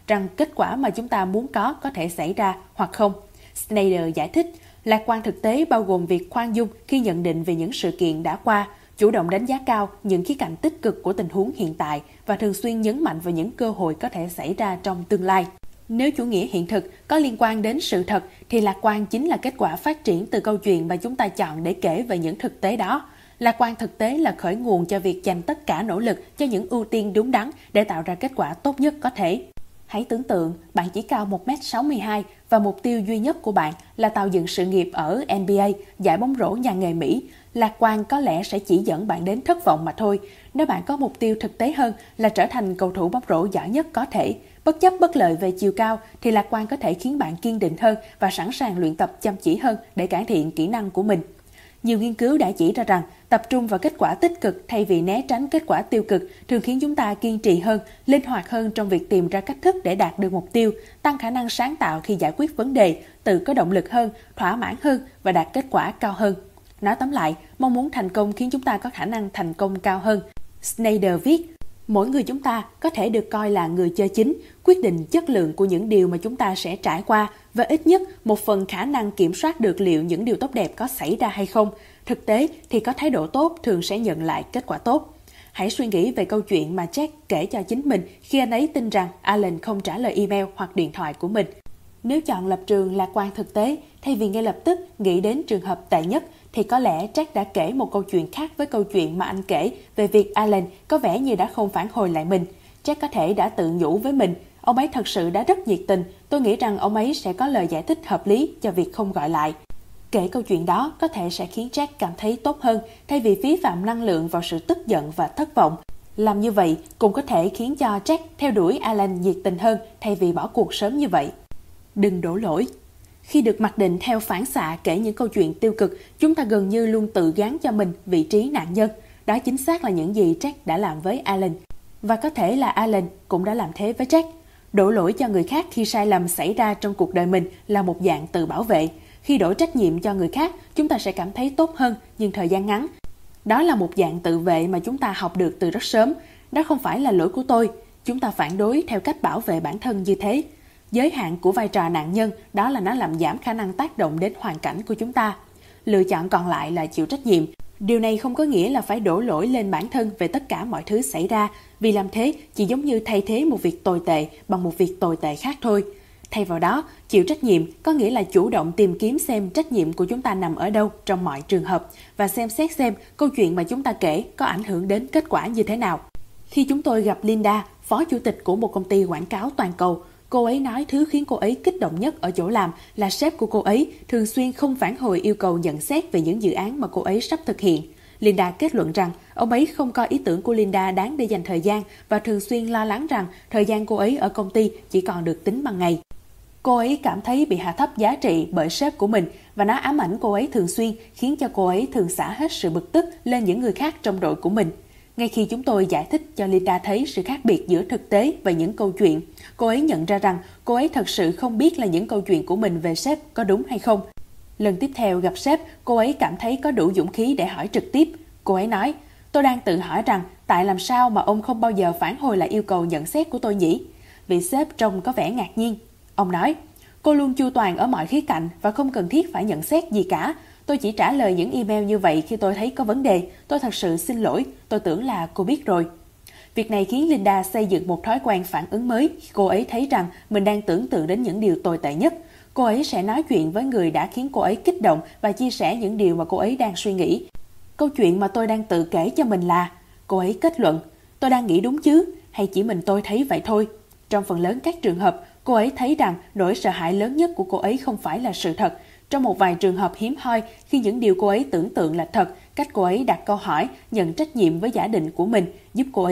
rằng kết quả mà chúng ta muốn có có thể xảy ra hoặc không. Snyder giải thích, lạc quan thực tế bao gồm việc khoan dung khi nhận định về những sự kiện đã qua, chủ động đánh giá cao những khía cạnh tích cực của tình huống hiện tại và thường xuyên nhấn mạnh vào những cơ hội có thể xảy ra trong tương lai. Nếu chủ nghĩa hiện thực có liên quan đến sự thật, thì lạc quan chính là kết quả phát triển từ câu chuyện mà chúng ta chọn để kể về những thực tế đó. Lạc quan thực tế là khởi nguồn cho việc dành tất cả nỗ lực cho những ưu tiên đúng đắn để tạo ra kết quả tốt nhất có thể. Hãy tưởng tượng bạn chỉ cao một mét sáu mươi hai và mục tiêu duy nhất của bạn là tạo dựng sự nghiệp ở N B A, giải bóng rổ nhà nghề Mỹ. Lạc quan có lẽ sẽ chỉ dẫn bạn đến thất vọng mà thôi. Nếu bạn có mục tiêu thực tế hơn là trở thành cầu thủ bóng rổ giỏi nhất có thể, bất chấp bất lợi về chiều cao, thì lạc quan có thể khiến bạn kiên định hơn và sẵn sàng luyện tập chăm chỉ hơn để cải thiện kỹ năng của mình. Nhiều nghiên cứu đã chỉ ra rằng tập trung vào kết quả tích cực thay vì né tránh kết quả tiêu cực thường khiến chúng ta kiên trì hơn, linh hoạt hơn trong việc tìm ra cách thức để đạt được mục tiêu, tăng khả năng sáng tạo khi giải quyết vấn đề, tự có động lực hơn, thỏa mãn hơn và đạt kết quả cao hơn. Nói tóm lại, mong muốn thành công khiến chúng ta có khả năng thành công cao hơn. Snyder viết, mỗi người chúng ta có thể được coi là người chơi chính, quyết định chất lượng của những điều mà chúng ta sẽ trải qua và ít nhất một phần khả năng kiểm soát được liệu những điều tốt đẹp có xảy ra hay không. Thực tế thì có thái độ tốt thường sẽ nhận lại kết quả tốt. Hãy suy nghĩ về câu chuyện mà Jack kể cho chính mình khi anh ấy tin rằng Alan không trả lời email hoặc điện thoại của mình. Nếu chọn lập trường lạc quan thực tế, thay vì ngay lập tức nghĩ đến trường hợp tệ nhất, thì có lẽ Jack đã kể một câu chuyện khác với câu chuyện mà anh kể về việc Alan có vẻ như đã không phản hồi lại mình. Jack có thể đã tự nhủ với mình, ông ấy thật sự đã rất nhiệt tình, tôi nghĩ rằng ông ấy sẽ có lời giải thích hợp lý cho việc không gọi lại. Kể câu chuyện đó có thể sẽ khiến Jack cảm thấy tốt hơn thay vì phí phạm năng lượng vào sự tức giận và thất vọng. Làm như vậy cũng có thể khiến cho Jack theo đuổi Alan nhiệt tình hơn thay vì bỏ cuộc sớm như vậy. Đừng đổ lỗi. Khi được mặc định theo phản xạ kể những câu chuyện tiêu cực, chúng ta gần như luôn tự gán cho mình vị trí nạn nhân. Đó chính xác là những gì Jack đã làm với Alan. Và có thể là Alan cũng đã làm thế với Jack. Đổ lỗi cho người khác khi sai lầm xảy ra trong cuộc đời mình là một dạng tự bảo vệ. Khi đổ trách nhiệm cho người khác, chúng ta sẽ cảm thấy tốt hơn, nhưng thời gian ngắn. Đó là một dạng tự vệ mà chúng ta học được từ rất sớm. Đó không phải là lỗi của tôi. Chúng ta phản đối theo cách bảo vệ bản thân như thế. Giới hạn của vai trò nạn nhân đó là nó làm giảm khả năng tác động đến hoàn cảnh của chúng ta. Lựa chọn còn lại là chịu trách nhiệm. Điều này không có nghĩa là phải đổ lỗi lên bản thân về tất cả mọi thứ xảy ra, vì làm thế chỉ giống như thay thế một việc tồi tệ bằng một việc tồi tệ khác thôi. Thay vào đó, chịu trách nhiệm có nghĩa là chủ động tìm kiếm xem trách nhiệm của chúng ta nằm ở đâu trong mọi trường hợp và xem xét xem câu chuyện mà chúng ta kể có ảnh hưởng đến kết quả như thế nào. Khi chúng tôi gặp Linda, phó chủ tịch của một công ty quảng cáo toàn cầu, cô ấy nói thứ khiến cô ấy kích động nhất ở chỗ làm là sếp của cô ấy thường xuyên không phản hồi yêu cầu nhận xét về những dự án mà cô ấy sắp thực hiện. Linda kết luận rằng ông ấy không coi ý tưởng của Linda đáng để dành thời gian và thường xuyên lo lắng rằng thời gian cô ấy ở công ty chỉ còn được tính bằng ngày. Cô ấy cảm thấy bị hạ thấp giá trị bởi sếp của mình và nó ám ảnh cô ấy thường xuyên, khiến cho cô ấy thường xả hết sự bực tức lên những người khác trong đội của mình. Ngay khi chúng tôi giải thích cho Linda thấy sự khác biệt giữa thực tế và những câu chuyện, cô ấy nhận ra rằng cô ấy thật sự không biết là những câu chuyện của mình về sếp có đúng hay không. Lần tiếp theo gặp sếp, cô ấy cảm thấy có đủ dũng khí để hỏi trực tiếp. Cô ấy nói, tôi đang tự hỏi rằng tại làm sao mà ông không bao giờ phản hồi lại yêu cầu nhận xét của tôi nhỉ? Vị sếp trông có vẻ ngạc nhiên. Ông nói, cô luôn chu toàn ở mọi khía cạnh và không cần thiết phải nhận xét gì cả. Tôi chỉ trả lời những email như vậy khi tôi thấy có vấn đề. Tôi thật sự xin lỗi, tôi tưởng là cô biết rồi. Việc này khiến Linda xây dựng một thói quen phản ứng mới khi cô ấy thấy rằng mình đang tưởng tượng đến những điều tồi tệ nhất. Cô ấy sẽ nói chuyện với người đã khiến cô ấy kích động và chia sẻ những điều mà cô ấy đang suy nghĩ. Câu chuyện mà tôi đang tự kể cho mình là, cô ấy kết luận, tôi đang nghĩ đúng chứ, hay chỉ mình tôi thấy vậy thôi. Trong phần lớn các trường hợp, cô ấy thấy rằng nỗi sợ hãi lớn nhất của cô ấy không phải là sự thật. Trong một vài trường hợp hiếm hoi, khi những điều cô ấy tưởng tượng là thật, cách cô ấy đặt câu hỏi, nhận trách nhiệm với giả định của mình, giúp cô ấy